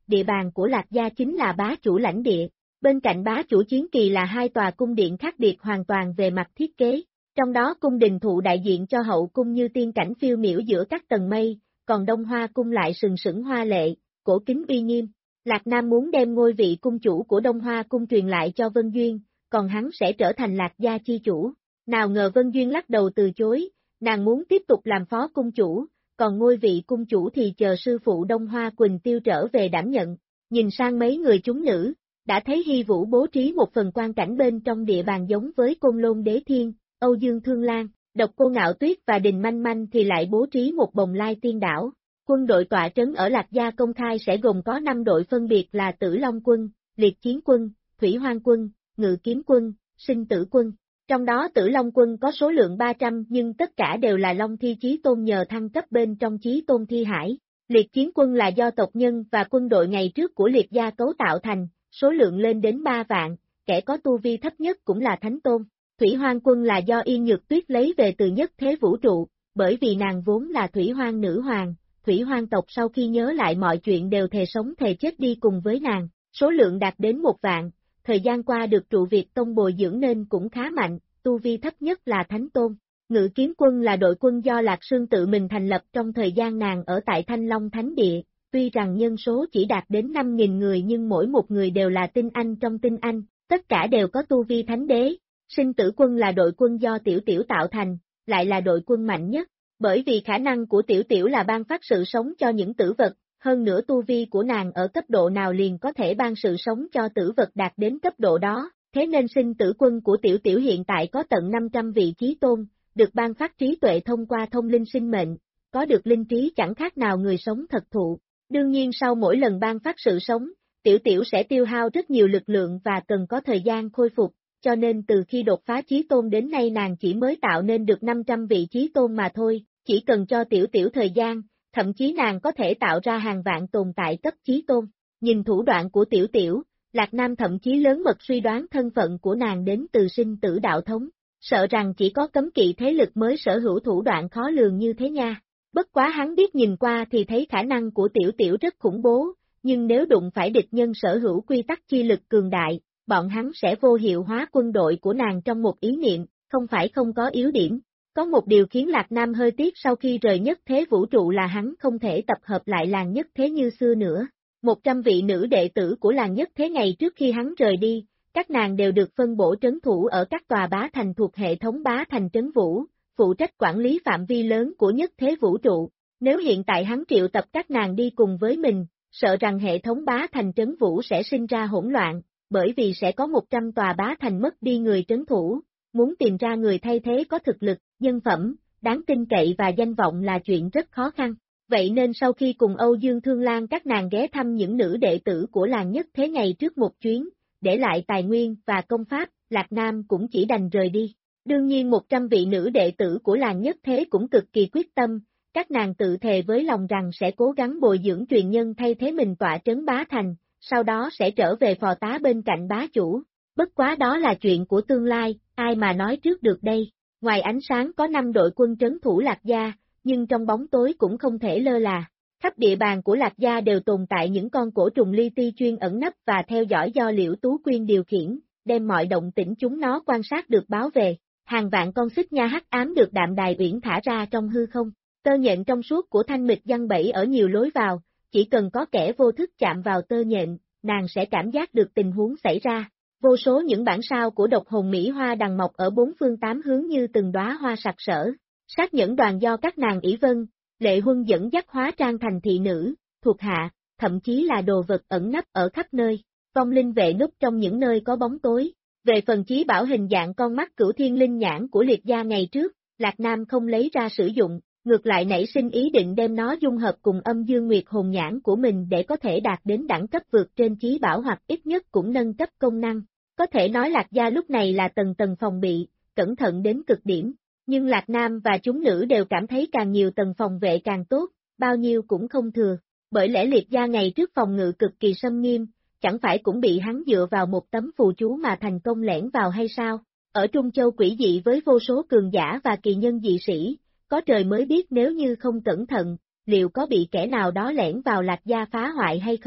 địa bàn của Lạc Gia chính là bá chủ lãnh địa. Bên cạnh bá chủ chiến kỳ là hai tòa cung điện khác biệt hoàn toàn về mặt thiết kế. Trong đó cung đình thụ đại diện cho hậu cung như tiên cảnh phiêu miểu giữa các tầng mây, còn Đông Hoa cung lại sừng sững hoa lệ, cổ kính uy nghiêm. Lạc Nam muốn đem ngôi vị cung chủ của Đông Hoa cung truyền lại cho Vân Duyên, còn hắn sẽ trở thành Lạc Gia chi chủ. Nào ngờ Vân Duyên lắc đầu từ chối, nàng muốn tiếp tục làm phó cung chủ, còn ngôi vị cung chủ thì chờ sư phụ Đông Hoa Quỳnh Tiêu trở về đảm nhận. Nhìn sang mấy người chúng nữ, đã thấy Hy Vũ bố trí một phần quan cảnh bên trong địa bàn giống với Côn Lôn Đế Thiên, Âu Dương Thương Lan, Độc Cô Ngạo Tuyết và Đình Manh Manh thì lại bố trí một bồng lai tiên đảo. Quân đội tọa trấn ở Lạc Gia công khai sẽ gồm có 5 đội phân biệt là Tử Long quân, Liệt Chiến quân, Thủy Hoang quân, Ngự Kiếm quân, Sinh Tử quân. Trong đó Tử Long quân có số lượng 300 nhưng tất cả đều là Long Thi Chí Tôn nhờ thăng cấp bên trong Chí Tôn Thi Hải. Liệt Chiến quân là do tộc nhân và quân đội ngày trước của Liệt Gia cấu tạo thành, số lượng lên đến 3 vạn, kẻ có tu vi thấp nhất cũng là Thánh Tôn. Thủy Hoang quân là do Yên Nhược Tuyết lấy về từ nhất thế vũ trụ, bởi vì nàng vốn là Thủy Hoang nữ hoàng. Thủy Hoang tộc sau khi nhớ lại mọi chuyện đều thề sống thề chết đi cùng với nàng, số lượng đạt đến 1 vạn, thời gian qua được trụ Việt Tông bồi dưỡng nên cũng khá mạnh, tu vi thấp nhất là Thánh Tôn. Ngự Kiếm quân là đội quân do Lạc Sương tự mình thành lập trong thời gian nàng ở tại Thanh Long Thánh Địa, tuy rằng nhân số chỉ đạt đến 5.000 người nhưng mỗi một người đều là tinh anh trong tinh anh, tất cả đều có tu vi thánh đế. Sinh Tử quân là đội quân do Tiểu Tiểu tạo thành, lại là đội quân mạnh nhất. Bởi vì khả năng của Tiểu Tiểu là ban phát sự sống cho những tử vật, hơn nữa tu vi của nàng ở cấp độ nào liền có thể ban sự sống cho tử vật đạt đến cấp độ đó, thế nên Sinh Tử quân của Tiểu Tiểu hiện tại có tận 500 vị chí tôn, được ban phát trí tuệ thông qua thông linh sinh mệnh, có được linh trí chẳng khác nào người sống thật thụ. Đương nhiên sau mỗi lần ban phát sự sống, Tiểu Tiểu sẽ tiêu hao rất nhiều lực lượng và cần có thời gian khôi phục. Cho nên từ khi đột phá chí tôn đến nay nàng chỉ mới tạo nên được 500 vị chí tôn mà thôi, chỉ cần cho Tiểu Tiểu thời gian, thậm chí nàng có thể tạo ra hàng vạn tồn tại cấp chí tôn. Nhìn thủ đoạn của Tiểu Tiểu, Lạc Nam thậm chí lớn mật suy đoán thân phận của nàng đến từ Sinh Tử đạo thống, sợ rằng chỉ có cấm kỵ thế lực mới sở hữu thủ đoạn khó lường như thế nha. Bất quá hắn biết nhìn qua thì thấy khả năng của Tiểu Tiểu rất khủng bố, nhưng nếu đụng phải địch nhân sở hữu quy tắc chi lực cường đại, bọn hắn sẽ vô hiệu hóa quân đội của nàng trong một ý niệm, không phải không có yếu điểm. Có một điều khiến Lạc Nam hơi tiếc sau khi rời nhất thế vũ trụ là hắn không thể tập hợp lại làng nhất thế như xưa nữa. 100 vị nữ đệ tử của làng nhất thế ngày trước khi hắn rời đi, các nàng đều được phân bổ trấn thủ ở các tòa bá thành thuộc hệ thống bá thành trấn vũ, phụ trách quản lý phạm vi lớn của nhất thế vũ trụ. Nếu hiện tại hắn triệu tập các nàng đi cùng với mình, sợ rằng hệ thống bá thành trấn vũ sẽ sinh ra hỗn loạn, bởi vì sẽ có 100 tòa bá thành mất đi người trấn thủ, muốn tìm ra người thay thế có thực lực, nhân phẩm, đáng tin cậy và danh vọng là chuyện rất khó khăn. Vậy nên sau khi cùng Âu Dương Thương Lan các nàng ghé thăm những nữ đệ tử của làng nhất thế ngày trước một chuyến, để lại tài nguyên và công pháp, Lạc Nam cũng chỉ đành rời đi. Đương nhiên 100 vị nữ đệ tử của làng nhất thế cũng cực kỳ quyết tâm, các nàng tự thề với lòng rằng sẽ cố gắng bồi dưỡng truyền nhân thay thế mình tọa trấn bá thành, sau đó sẽ trở về phò tá bên cạnh bá chủ. Bất quá đó là chuyện của tương lai, ai mà nói trước được đây. Ngoài ánh sáng có 5 đội quân trấn thủ Lạc Gia, nhưng trong bóng tối cũng không thể lơ là. Khắp địa bàn của Lạc Gia đều tồn tại những con cổ trùng li ti chuyên ẩn nấp và theo dõi do Liễu Tú Quyên điều khiển, đem mọi động tĩnh chúng nó quan sát được báo về. Hàng vạn con xích nha hắc ám được Đạm Đài Uyển thả ra trong hư không. Tơ nhện trong suốt của Thanh Mịch giăng bẫy ở nhiều lối vào, chỉ cần có kẻ vô thức chạm vào tơ nhện, nàng sẽ cảm giác được tình huống xảy ra. Vô số những bản sao của độc hồn Mỹ Hoa đằng mọc ở 4 phương 8 hướng như từng đóa hoa sặc sỡ. Sát nhẫn đoàn do các nàng ỷ vân, Lệ Huân dẫn dắt hóa trang thành thị nữ, thuộc hạ, thậm chí là đồ vật ẩn nấp ở khắp nơi. Vong linh vệ núp trong những nơi có bóng tối. Về phần chí bảo hình dạng con mắt Cửu Thiên Linh nhãn của Liệt Gia ngày trước, Lạc Nam không lấy ra sử dụng, ngược lại nảy sinh ý định đem nó dung hợp cùng Âm Dương Nguyệt hồn nhãn của mình để có thể đạt đến đẳng cấp vượt trên chí bảo hoặc ít nhất cũng nâng cấp công năng. Có thể nói Lạc Gia lúc này là tầng tầng phòng bị, cẩn thận đến cực điểm, nhưng Lạc Nam và chúng nữ đều cảm thấy càng nhiều tầng phòng vệ càng tốt, bao nhiêu cũng không thừa, bởi lẽ Liệt Gia ngày trước phòng ngự cực kỳ xâm nghiêm, chẳng phải cũng bị hắn dựa vào một tấm phù chú mà thành công lẻn vào hay sao? Ở Trung Châu quỷ dị với vô số cường giả và kỳ nhân dị sĩ, có trời mới biết nếu như không cẩn thận, liệu có bị kẻ nào đó lẻn vào Lạc Gia phá hoại hay không?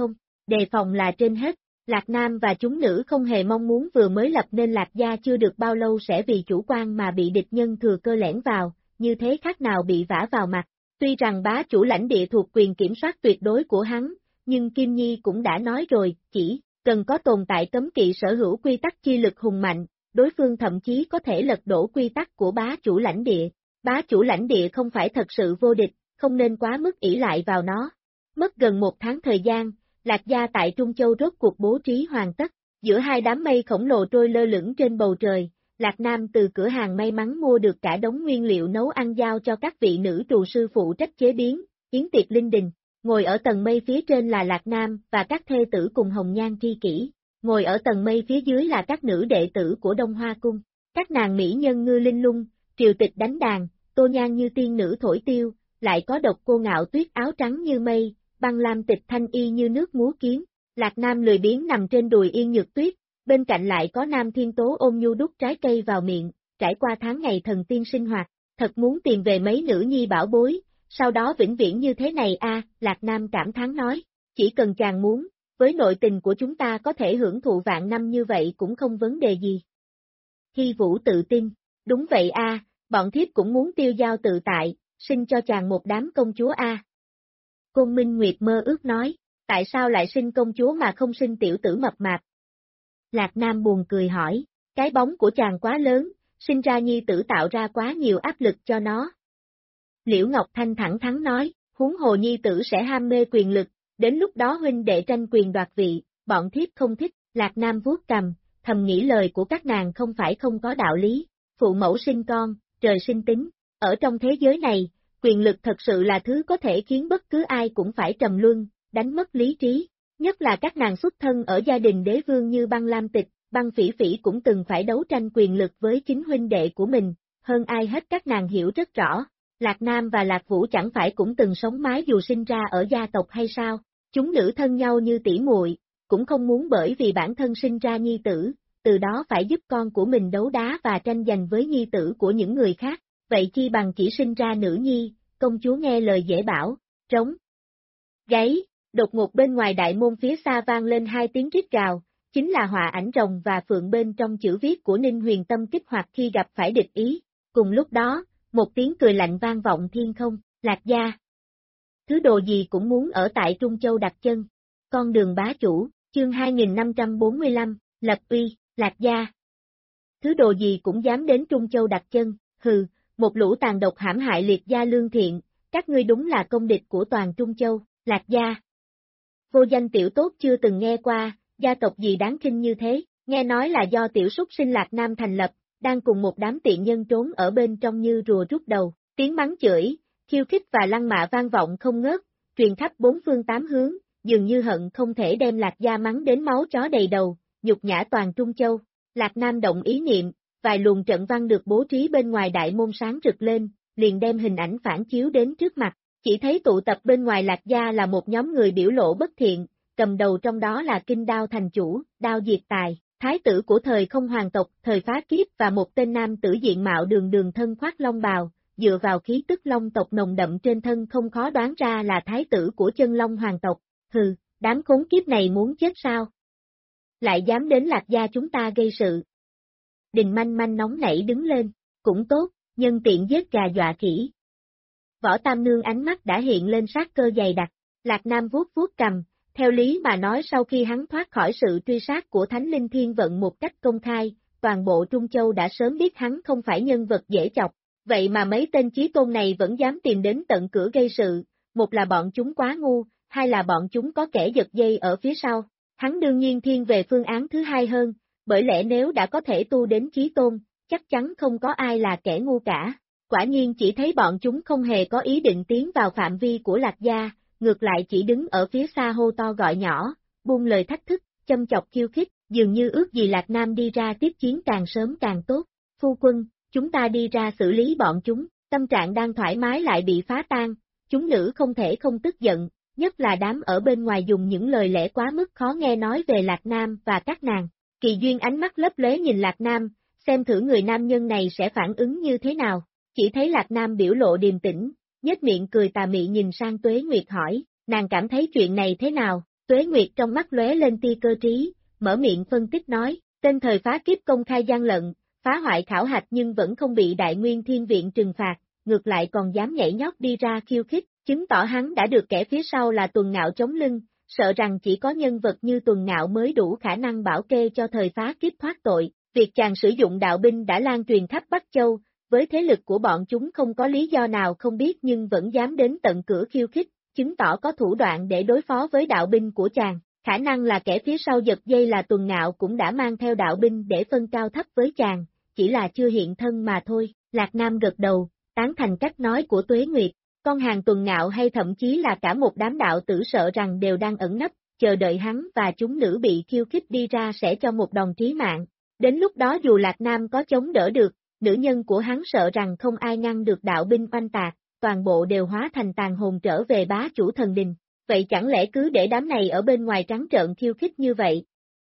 đề phòng là trên hết. Lạc Nam và chúng nữ không hề mong muốn vừa mới lập nên Lạc gia chưa được bao lâu sẽ vì chủ quan mà bị địch nhân thừa cơ lẻn vào, như thế khác nào bị vả vào mặt. Tuy rằng bá chủ lãnh địa thuộc quyền kiểm soát tuyệt đối của hắn, nhưng Kim Nhi cũng đã nói rồi, chỉ cần có tồn tại cấm kỵ sở hữu quy tắc chi lực hùng mạnh, đối phương thậm chí có thể lật đổ quy tắc của bá chủ lãnh địa. Bá chủ lãnh địa không phải thật sự vô địch, không nên quá mức ỷ lại vào nó. Mất gần 1 tháng thời gian, Lạc gia tại Trung Châu rốt cuộc bố trí hoàn tất, giữa hai đám mây khổng lồ trôi lơ lửng trên bầu trời, Lạc Nam từ cửa hàng may mắn mua được cả đống nguyên liệu nấu ăn giao cho các vị nữ trù sư phụ trách chế biến, yến tiệc linh đình. Ngồi ở tầng mây phía trên là Lạc Nam và các thê tử cùng hồng nhan tri kỷ, ngồi ở tầng mây phía dưới là các nữ đệ tử của Đông Hoa Cung, các nàng mỹ nhân ngư linh lung, triều tịch đánh đàn, tô nhan như tiên nữ thổi tiêu, lại có độc cô Ngạo Tuyết áo trắng như mây, băng lam tịch thanh y như nước múa kiếm. Lạc Nam lười biếng nằm trên đùi Yên Nhược Tuyết, bên cạnh lại có Nam Thiên Tố ôm nhu đút trái cây vào miệng, trải qua tháng ngày thần tiên sinh hoạt, thật muốn tìm về mấy nữ nhi bảo bối, sau đó vĩnh viễn như thế này a. Lạc Nam cảm thán nói, chỉ cần chàng muốn, với nội tình của chúng ta có thể hưởng thụ vạn năm như vậy cũng không vấn đề gì. Hy Vũ tự tin, đúng vậy a, bọn thiếp cũng muốn tiêu dao tự tại, sinh cho chàng một đám công chúa a. Côn Minh Nguyệt mơ ước nói, tại sao lại sinh công chúa mà không sinh tiểu tử mập mạp? Lạc Nam buồn cười hỏi, cái bóng của chàng quá lớn, sinh ra nhi tử tạo ra quá nhiều áp lực cho nó. Liễu Ngọc Thanh thẳng thắn nói, huống hồ nhi tử sẽ ham mê quyền lực, đến lúc đó huynh đệ tranh quyền đoạt vị, bọn thiếp không thích. Lạc Nam vuốt cằm, thầm nghĩ lời của các nàng không phải không có đạo lý, phụ mẫu sinh con, trời sinh tính, ở trong thế giới này, quyền lực thật sự là thứ có thể khiến bất cứ ai cũng phải trầm luân, đánh mất lý trí, nhất là các nàng xuất thân ở gia đình đế vương như Băng Lam Tịch, Băng Phỉ Phỉ cũng từng phải đấu tranh quyền lực với chính huynh đệ của mình, hơn ai hết các nàng hiểu rất rõ. Lạc Nam và Lạc Vũ chẳng phải cũng từng sống mái dù sinh ra ở gia tộc hay sao, chúng nữ thân nhau như tỷ muội, cũng không muốn bởi vì bản thân sinh ra nhi tử, từ đó phải giúp con của mình đấu đá và tranh giành với nhi tử của những người khác, vậy chi bằng chỉ sinh ra nữ nhi, công chúa nghe lời dễ bảo, trống. Gáy, đột ngột bên ngoài đại môn phía xa vang lên 2 tiếng rít gào, chính là họa ảnh rồng và phượng bên trong chữ viết của Ninh Huyền Tâm kích hoạt khi gặp phải địch ý, cùng lúc đó, một tiếng cười lạnh vang vọng thiên không, Lạc gia. Thứ đồ gì cũng muốn ở tại Trung Châu đặt chân, con đường bá chủ, chương 2545, lập uy, Lạc gia. Thứ đồ gì cũng dám đến Trung Châu đặt chân, hừ, một lũ tàn độc hãm hại liệt gia lương thiện, các ngươi đúng là công địch của toàn Trung Châu, Lạc gia. Vô danh tiểu tốt chưa từng nghe qua, gia tộc gì đáng khinh như thế, nghe nói là do tiểu súc sinh Lạc Nam thành lập, đang cùng một đám tiện nhân trốn ở bên trong như rùa rút đầu, tiếng mắng chửi, khiêu khích và lăng mạ vang vọng không ngớt, truyền khắp 4 phương 8 hướng, dường như hận không thể đem Lạc gia mắng đến máu chó đầy đầu, nhục nhã toàn Trung Châu. Lạc Nam động ý niệm, vài luồng trận văn được bố trí bên ngoài đại môn sáng rực lên, liền đem hình ảnh phản chiếu đến trước mặt, chỉ thấy tụ tập bên ngoài Lạc gia là một nhóm người biểu lộ bất thiện, cầm đầu trong đó là Kinh Đao thành chủ, Đao Diệt Tài, thái tử của thời không hoàng tộc, thời phá kiếp và một tên nam tử diện mạo đường đường thân khoác long bào, dựa vào khí tức long tộc nồng đậm trên thân không khó đoán ra là thái tử của chân long hoàng tộc, hừ, đám khốn kiếp này muốn chết sao? Lại dám đến Lạc gia chúng ta gây sự. Đình Manh Manh nóng nảy đứng lên, cũng tốt, nhân tiện giết gà dọa khỉ. Võ Tam Nương ánh mắt đã hiện lên sát cơ dày đặc, Lạc Nam vuốt vuốt cầm, theo lý mà nói sau khi hắn thoát khỏi sự truy sát của Thánh Linh Thiên Vận một cách công khai, toàn bộ Trung Châu đã sớm biết hắn không phải nhân vật dễ chọc, vậy mà mấy tên chí tôn này vẫn dám tìm đến tận cửa gây sự, một là bọn chúng quá ngu, hai là bọn chúng có kẻ giật dây ở phía sau. Hắn đương nhiên thiên về phương án thứ hai hơn, bởi lẽ nếu đã có thể tu đến chí tôn, chắc chắn không có ai là kẻ ngu cả. Quả nhiên chỉ thấy bọn chúng không hề có ý định tiến vào phạm vi của Lạc gia, ngược lại chỉ đứng ở phía xa hô to gọi nhỏ, buông lời thách thức, châm chọc khiêu khích, dường như ước gì Lạc Nam đi ra tiếp chiến càng sớm càng tốt. Phu quân, chúng ta đi ra xử lý bọn chúng, tâm trạng đang thoải mái lại bị phá tan, chúng nữ không thể không tức giận, nhất là đám ở bên ngoài dùng những lời lẽ quá mức khó nghe nói về Lạc Nam và các nàng. Kỳ Duyên ánh mắt lấp lóe nhìn Lạc Nam, xem thử người nam nhân này sẽ phản ứng như thế nào, chỉ thấy Lạc Nam biểu lộ điềm tĩnh, nhếch miệng cười tà mị nhìn sang Tuế Nguyệt hỏi, nàng cảm thấy chuyện này thế nào, Tuế Nguyệt trong mắt lóe lên tia cơ trí, mở miệng phân tích nói, tên thời phá kiếp công khai gian lận, phá hoại khảo hạch nhưng vẫn không bị Đại Nguyên Thiên Viện trừng phạt, ngược lại còn dám nhảy nhót đi ra khiêu khích, chứng tỏ hắn đã được kẻ phía sau là Tuần Ngạo chống lưng, sợ rằng chỉ có nhân vật như Tuần Ngạo mới đủ khả năng bảo kê cho thời phá kiếp thoát tội. Việc chàng sử dụng đạo binh đã lan truyền khắp Bắc Châu, với thế lực của bọn chúng không có lý do nào không biết nhưng vẫn dám đến tận cửa khiêu khích, chứng tỏ có thủ đoạn để đối phó với đạo binh của chàng. Khả năng là kẻ phía sau giật dây là Tuần Ngạo cũng đã mang theo đạo binh để phân cao thấp với chàng, chỉ là chưa hiện thân mà thôi. Lạc Nam gật đầu, tán thành cách nói của Tuế Nguyệt, con hàng Tuần Ngạo hay thậm chí là cả một đám đạo tử sợ rằng đều đang ẩn nấp, chờ đợi hắn và chúng nữ bị khiêu khích đi ra sẽ cho một đòn trí mạng. Đến lúc đó dù Lạc Nam có chống đỡ được, nữ nhân của hắn sợ rằng không ai ngăn được đạo binh oanh tạc, toàn bộ đều hóa thành tàn hồn trở về bá chủ thần đình. Vậy chẳng lẽ cứ để đám này ở bên ngoài trắng trợn khiêu khích như vậy?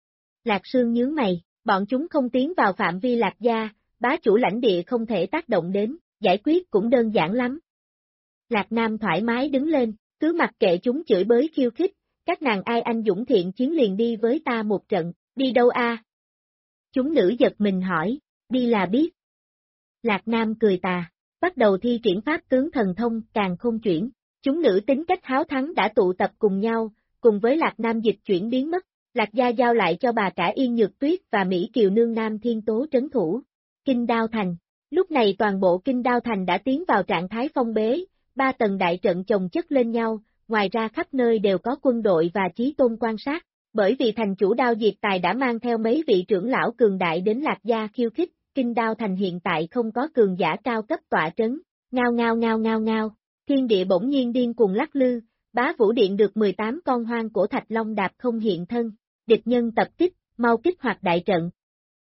Lạc Sương nhướng mày, bọn chúng không tiến vào phạm vi Lạc gia, bá chủ lãnh địa không thể tác động đến, giải quyết cũng đơn giản lắm. Lạc Nam thoải mái đứng lên, cứ mặc kệ chúng chửi bới khiêu khích, các nàng ai anh dũng thiện chiến liền đi với ta một trận, đi đâu a? Chúng nữ giật mình hỏi, đi là biết. Lạc Nam cười tà, bắt đầu thi triển pháp tướng thần thông càng không chuyển. Chúng nữ tính cách háo thắng đã tụ tập cùng nhau, cùng với Lạc Nam dịch chuyển biến mất, Lạc gia giao lại cho bà cả Yên Nhược Tuyết và Mỹ Kiều Nương Nam Thiên Tố trấn thủ. Kinh Đao Thành. Lúc này toàn bộ Kinh Đao Thành đã tiến vào trạng thái phong bế, 3 tầng đại trận chồng chất lên nhau, ngoài ra khắp nơi đều có quân đội và chí tôn quan sát, bởi vì thành chủ Đao Diệt Tài đã mang theo mấy vị trưởng lão cường đại đến Lạc gia khiêu khích, Kinh Đao Thành hiện tại không có cường giả cao cấp tọa trấn, ngao ngao ngao ngao ngao. Thiên địa bỗng nhiên điên cuồng lắc lư, Bá Vũ Điện được 18 con hoang cổ thạch long đạp không hiện thân, địch nhân tập kích, mau kích hoạt đại trận.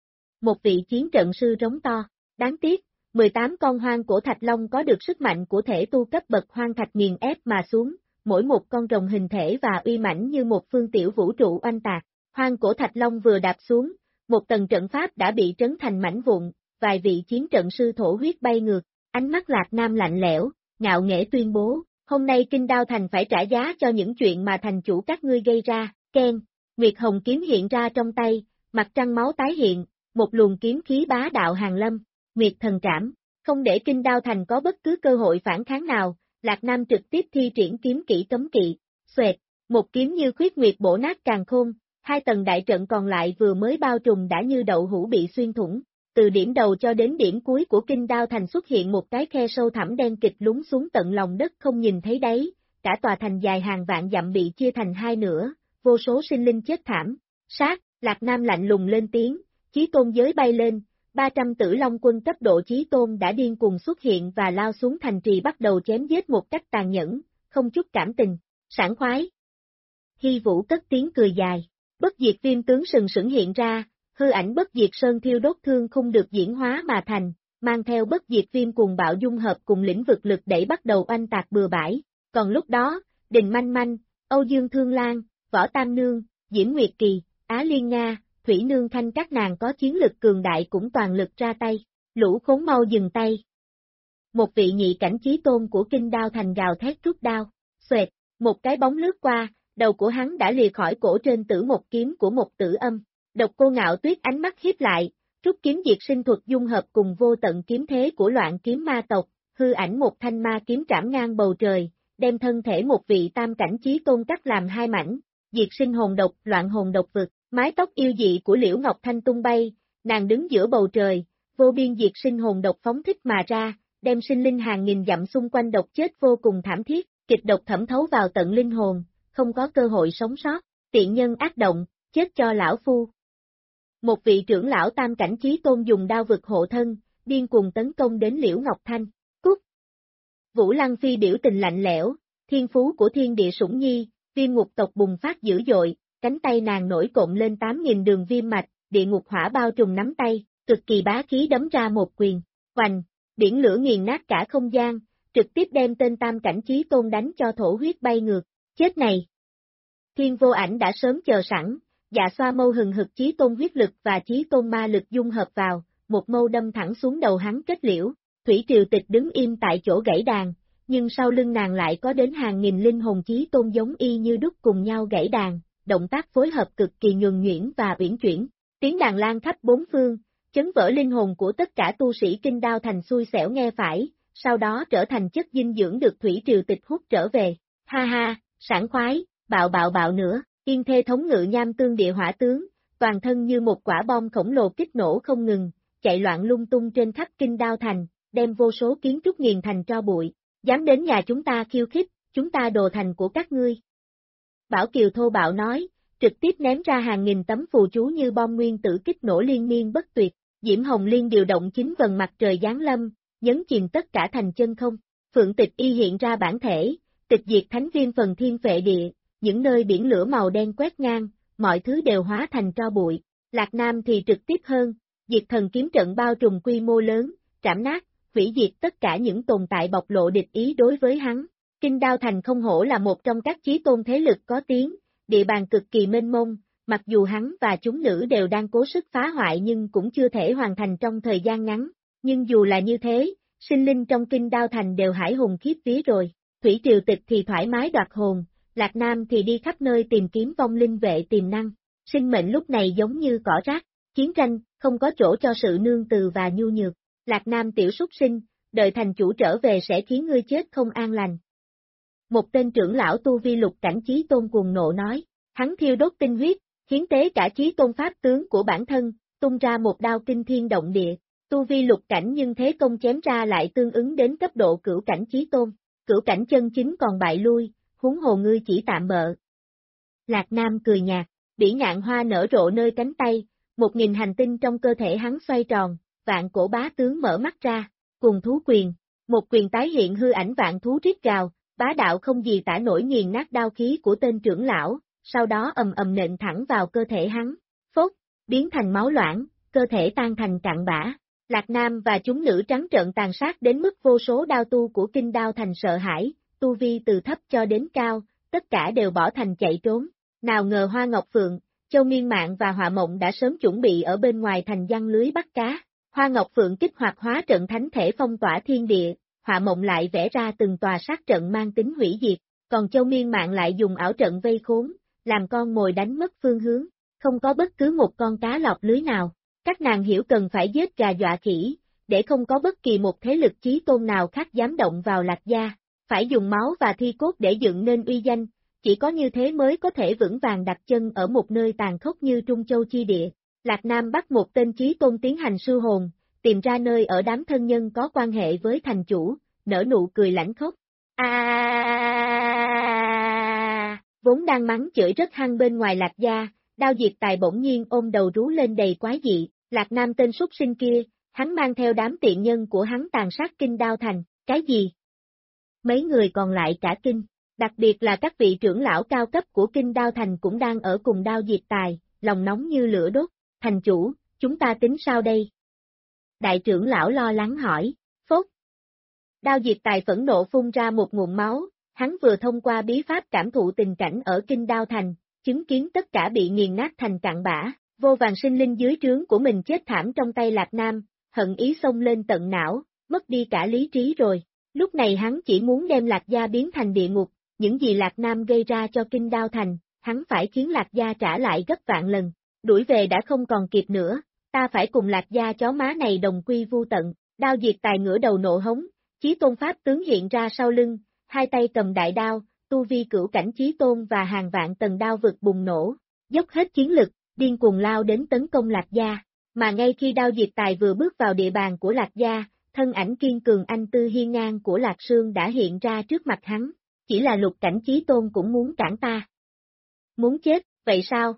Một vị chiến trận sư rống to, đáng tiếc, 18 con hoang cổ thạch long có được sức mạnh của thể tu cấp bậc hoang thạch nghiền ép mà xuống, mỗi một con rồng hình thể và uy mãnh như một phương tiểu vũ trụ oanh tạc, hoang cổ thạch long vừa đạp xuống, một tầng trận pháp đã bị trấn thành mảnh vụn, vài vị chiến trận sư thổ huyết bay ngược, ánh mắt Lạc Nam lạnh lẽo, ngạo nghễ tuyên bố, hôm nay Kinh Đao Thành phải trả giá cho những chuyện mà thành chủ các ngươi gây ra, keng, Nguyệt Hồng kiếm hiện ra trong tay, mặt trăng máu tái hiện, một luồng kiếm khí bá đạo hàng lâm, Nguyệt thần trảm, không để Kinh Đao Thành có bất cứ cơ hội phản kháng nào, Lạc Nam trực tiếp thi triển kiếm kỹ cấm kỵ, xoẹt, một kiếm như khuyết nguyệt bổ nát càn khôn, 2 tầng đại trận còn lại vừa mới bao trùm đã như đậu hũ bị xuyên thủng. Từ điểm đầu cho đến điểm cuối của Kinh Đao Thành xuất hiện một cái khe sâu thẳm đen kịch lún xuống tận lòng đất không nhìn thấy đáy, cả tòa thành dài hàng vạn dặm bị chia thành hai nửa, vô số sinh linh chết thảm. Sát, Lạc Nam lạnh lùng lên tiếng, chí tôn giới bay lên, 300 tử long quân cấp độ chí tôn đã điên cuồng xuất hiện và lao xuống thành trì bắt đầu chém giết một cách tàn nhẫn, không chút cảm tình, sảng khoái. Hy Vũ cất tiếng cười dài, bất diệt viêm tướng sừng sững hiện ra. Hư ảnh bất diệt sơn thiêu đốt thương không được diễn hóa mà thành, mang theo bất diệt viêm cuồng bạo dung hợp cùng lĩnh vực lực đẩy bắt đầu oanh tạc bừa bãi. Còn lúc đó, Đình Manh Manh, Âu Dương Thương Lan, Võ Tam Nương, Diễm Nguyệt Kỳ, Á Liên Nga, Thủy Nương Thanh các nàng có chiến lực cường đại cũng toàn lực ra tay, lũ khốn mau dừng tay. Một vị nhị cảnh chí tôn của Kinh Đao Thành gào thét rút đao, xoẹt, một cái bóng lướt qua, đầu của hắn đã lìa khỏi cổ trên tử một kiếm của một tử âm. Độc Cô Ngạo Tuyết ánh mắt hiếp lại, rút kiếm diệt sinh thuật dung hợp cùng vô tận kiếm thế của loạn kiếm ma tộc, hư ảnh một thanh ma kiếm trảm ngang bầu trời, đem thân thể một vị tam cảnh chí tôn cắt làm hai mảnh, diệt sinh hồn độc, loạn hồn độc vực, mái tóc yêu dị của Liễu Ngọc Thanh tung bay, nàng đứng giữa bầu trời, vô biên diệt sinh hồn độc phóng thích mà ra, đem sinh linh hàng nghìn dặm xung quanh độc chết vô cùng thảm thiết, kịch độc thẩm thấu vào tận linh hồn, không có cơ hội sống sót, tiện nhân ác động, chết cho lão phu. Một vị trưởng lão tam cảnh chí tôn dùng đao vực hộ thân, điên cuồng tấn công đến Liễu Ngọc Thanh. Cút! Vũ Lăng Phi biểu tình lạnh lẽo, thiên phú của thiên địa sủng nhi, viêm ngục tộc bùng phát dữ dội, cánh tay nàng nổi cộm lên 8.000 đường viêm mạch, địa ngục hỏa bao trùm nắm tay, cực kỳ bá khí đấm ra một quyền, hoành, biển lửa nghiền nát cả không gian, trực tiếp đem tên tam cảnh chí tôn đánh cho thổ huyết bay ngược, chết này! Thiên Vô Ảnh đã sớm chờ sẵn. Dạ xoa mâu hừng hực chí tôn huyết lực và chí tôn ma lực dung hợp vào, một mâu đâm thẳng xuống đầu hắn kết liễu, Thủy Triều Tịch đứng im tại chỗ gãy đàn, nhưng sau lưng nàng lại có đến hàng nghìn linh hồn chí tôn giống y như đúc cùng nhau gãy đàn, động tác phối hợp cực kỳ nhuần nhuyễn và uyển chuyển. Tiếng đàn lan khắp bốn phương, chấn vỡ linh hồn của tất cả tu sĩ Kinh Đao Thành xui xẻo nghe phải, sau đó trở thành chất dinh dưỡng được thủy triều tịch hút trở về. Ha ha, sảng khoái, bạo bạo bạo nữa, Yên Thê thống ngự nham tương địa hỏa tướng, toàn thân như một quả bom khổng lồ kích nổ không ngừng, chạy loạn lung tung trên khắp Kinh Đao Thành, đem vô số kiến trúc nghiền thành tro bụi. Dám đến nhà chúng ta khiêu khích, chúng ta đồ thành của các ngươi. Bảo Kiều thô bạo nói, trực tiếp ném ra hàng nghìn tấm phù chú như bom nguyên tử kích nổ liên miên bất tuyệt. Diễm Hồng Liên điều động 9 vầng mặt trời giáng lâm, nhấn chìm tất cả thành chân không. Phượng Tịch Y hiện ra bản thể, tịch diệt thánh viêm phần thiên phệ địa, những nơi biển lửa màu đen quét ngang, mọi thứ đều hóa thành tro bụi. Lạc Nam thì trực tiếp hơn, diệt thần kiếm trận bao trùm quy mô lớn, trảm nát, hủy diệt tất cả những tồn tại bộc lộ địch ý đối với hắn. Kinh Đao Thành không hổ là một trong các chí tôn thế lực có tiếng, địa bàn cực kỳ mênh mông, mặc dù hắn và chúng nữ đều đang cố sức phá hoại nhưng cũng chưa thể hoàn thành trong thời gian ngắn. Nhưng dù là như thế, sinh linh trong Kinh Đao Thành đều hải hùng khiếp vía rồi. Thủy Triều Tịch thì thoải mái đoạt hồn, Lạc Nam thì đi khắp nơi tìm kiếm vong linh vệ tiềm năng. Sinh mệnh lúc này giống như cỏ rác, chiến tranh, không có chỗ cho sự nương từ và nhu nhược. Lạc Nam tiểu súc sinh, đợi thành chủ trở về sẽ khiến ngươi chết không an lành. Một tên trưởng lão tu vi lục cảnh chí tôn cuồng nộ nói, hắn thiêu đốt tinh huyết, hiến tế cả chí tôn pháp tướng của bản thân, tung ra một đao kinh thiên động địa. Tu vi lục cảnh nhưng thế công chém ra lại tương ứng đến cấp độ cửu cảnh chí tôn. Cửu cảnh chân chính còn bại lui, huống hồ ngươi chỉ tạm bợ. Lạc Nam cười nhạt, bỉ ngạn hoa nở rộ nơi cánh tay, 1000 hành tinh trong cơ thể hắn xoay tròn, vạn cổ bá tướng mở mắt ra, cùng thú quyền, một quyền tái hiện hư ảnh vạn thú rít gào, bá đạo không gì tả nổi nghiền nát đao khí của tên trưởng lão, sau đó ầm ầm nện thẳng vào cơ thể hắn, phốt, biến thành máu loãng, cơ thể tan thành cặn bã. Lạc Nam và chúng nữ trắng trợn tàn sát đến mức vô số đao tu của Kinh Đao Thành sợ hãi, tu vi từ thấp cho đến cao, tất cả đều bỏ thành chạy trốn. Nào ngờ Hoa Ngọc Phượng, Châu Miên Mạng và Họa Mộng đã sớm chuẩn bị ở bên ngoài thành giăng lưới bắt cá. Hoa Ngọc Phượng kích hoạt hóa trận thánh thể phong tỏa thiên địa, Họa Mộng lại vẽ ra từng tòa sát trận mang tính hủy diệt, còn Châu Miên Mạng lại dùng ảo trận vây khốn, làm con mồi đánh mất phương hướng, không có bất cứ một con cá lọt lưới nào. Các nàng hiểu cần phải giết gà dọa khỉ, để không có bất kỳ một thế lực chí tôn nào khác dám động vào Lạc gia, phải dùng máu và thi cốt để dựng nên uy danh, chỉ có như thế mới có thể vững vàng đặt chân ở một nơi tàn khốc như Trung Châu chi địa. Lạc Nam bắt một tên chí tôn tiến hành sư hồn, tìm ra nơi ở đám thân nhân có quan hệ với thành chủ, nở nụ cười lãnh khốc. Vốn đang mắng chửi rất hăng bên ngoài Lạc gia, Đao Diệt Tài bỗng nhiên ôm đầu rú lên đầy quái dị. Lạc Nam tên súc sinh kia, hắn mang theo đám tiện nhân của hắn tàn sát Kinh Đao Thành, cái gì? Mấy người còn lại cả kinh, đặc biệt là các vị trưởng lão cao cấp của Kinh Đao Thành cũng đang ở cùng Đao Diệt Tài, lòng nóng như lửa đốt. Thành chủ, chúng ta tính sao đây? Đại trưởng lão lo lắng hỏi, phốt. Đao Diệt Tài phẫn nộ phun ra một nguồn máu, hắn vừa thông qua bí pháp cảm thụ tình cảnh ở Kinh Đao Thành, chứng kiến tất cả bị nghiền nát thành cặn bã, vô vàn sinh linh dưới trướng của mình chết thảm trong tay Lạc Nam, hận ý xông lên tận não, mất đi cả lý trí rồi. Lúc này hắn chỉ muốn đem Lạc gia biến thành địa ngục, những gì Lạc Nam gây ra cho Kinh Đao Thành, hắn phải khiến Lạc gia trả lại gấp vạn lần. Đuổi về đã không còn kịp nữa, ta phải cùng Lạc gia chó má này đồng quy vu tận. Đao Diệt Tài ngửa đầu nộ hống, chí tôn pháp tướng hiện ra sau lưng, hai tay cầm đại đao, tu vi cửu cảnh chí tôn và hàng vạn tầng đao vực bùng nổ, dốc hết chiến lực, điên cuồng lao đến tấn công Lạc gia. Mà ngay khi Đao Diệt Tài vừa bước vào địa bàn của Lạc gia, thân ảnh kiên cường anh tư hiên ngang của Lạc Sương đã hiện ra trước mặt hắn, chỉ là lục cảnh chí tôn cũng muốn cản ta. Muốn chết, vậy sao?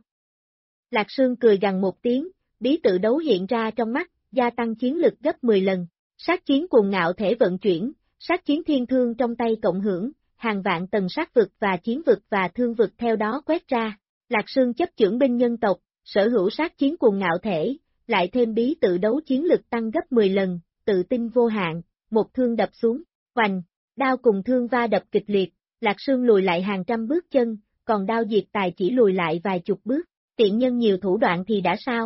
Lạc Sương cười gằn một tiếng, bí tự đấu hiện ra trong mắt, gia tăng chiến lực gấp 10 lần, sát chiến cuồng ngạo thể vận chuyển, sát chiến thiên thương trong tay cộng hưởng, hàng vạn tầng sát vực và chiến vực và thương vực theo đó quét ra. Lạc Sương chấp chưởng binh nhân tộc, sở hữu sát chiến cuồng ngạo thể, lại thêm bí tự đấu chiến lực tăng gấp 10 lần, tự tin vô hạn, một thương đập xuống, hoành, đao cùng thương va đập kịch liệt, Lạc Sương lùi lại hàng trăm bước chân, còn Đao Diệt Tài chỉ lùi lại vài chục bước, tiện nhân nhiều thủ đoạn thì đã sao?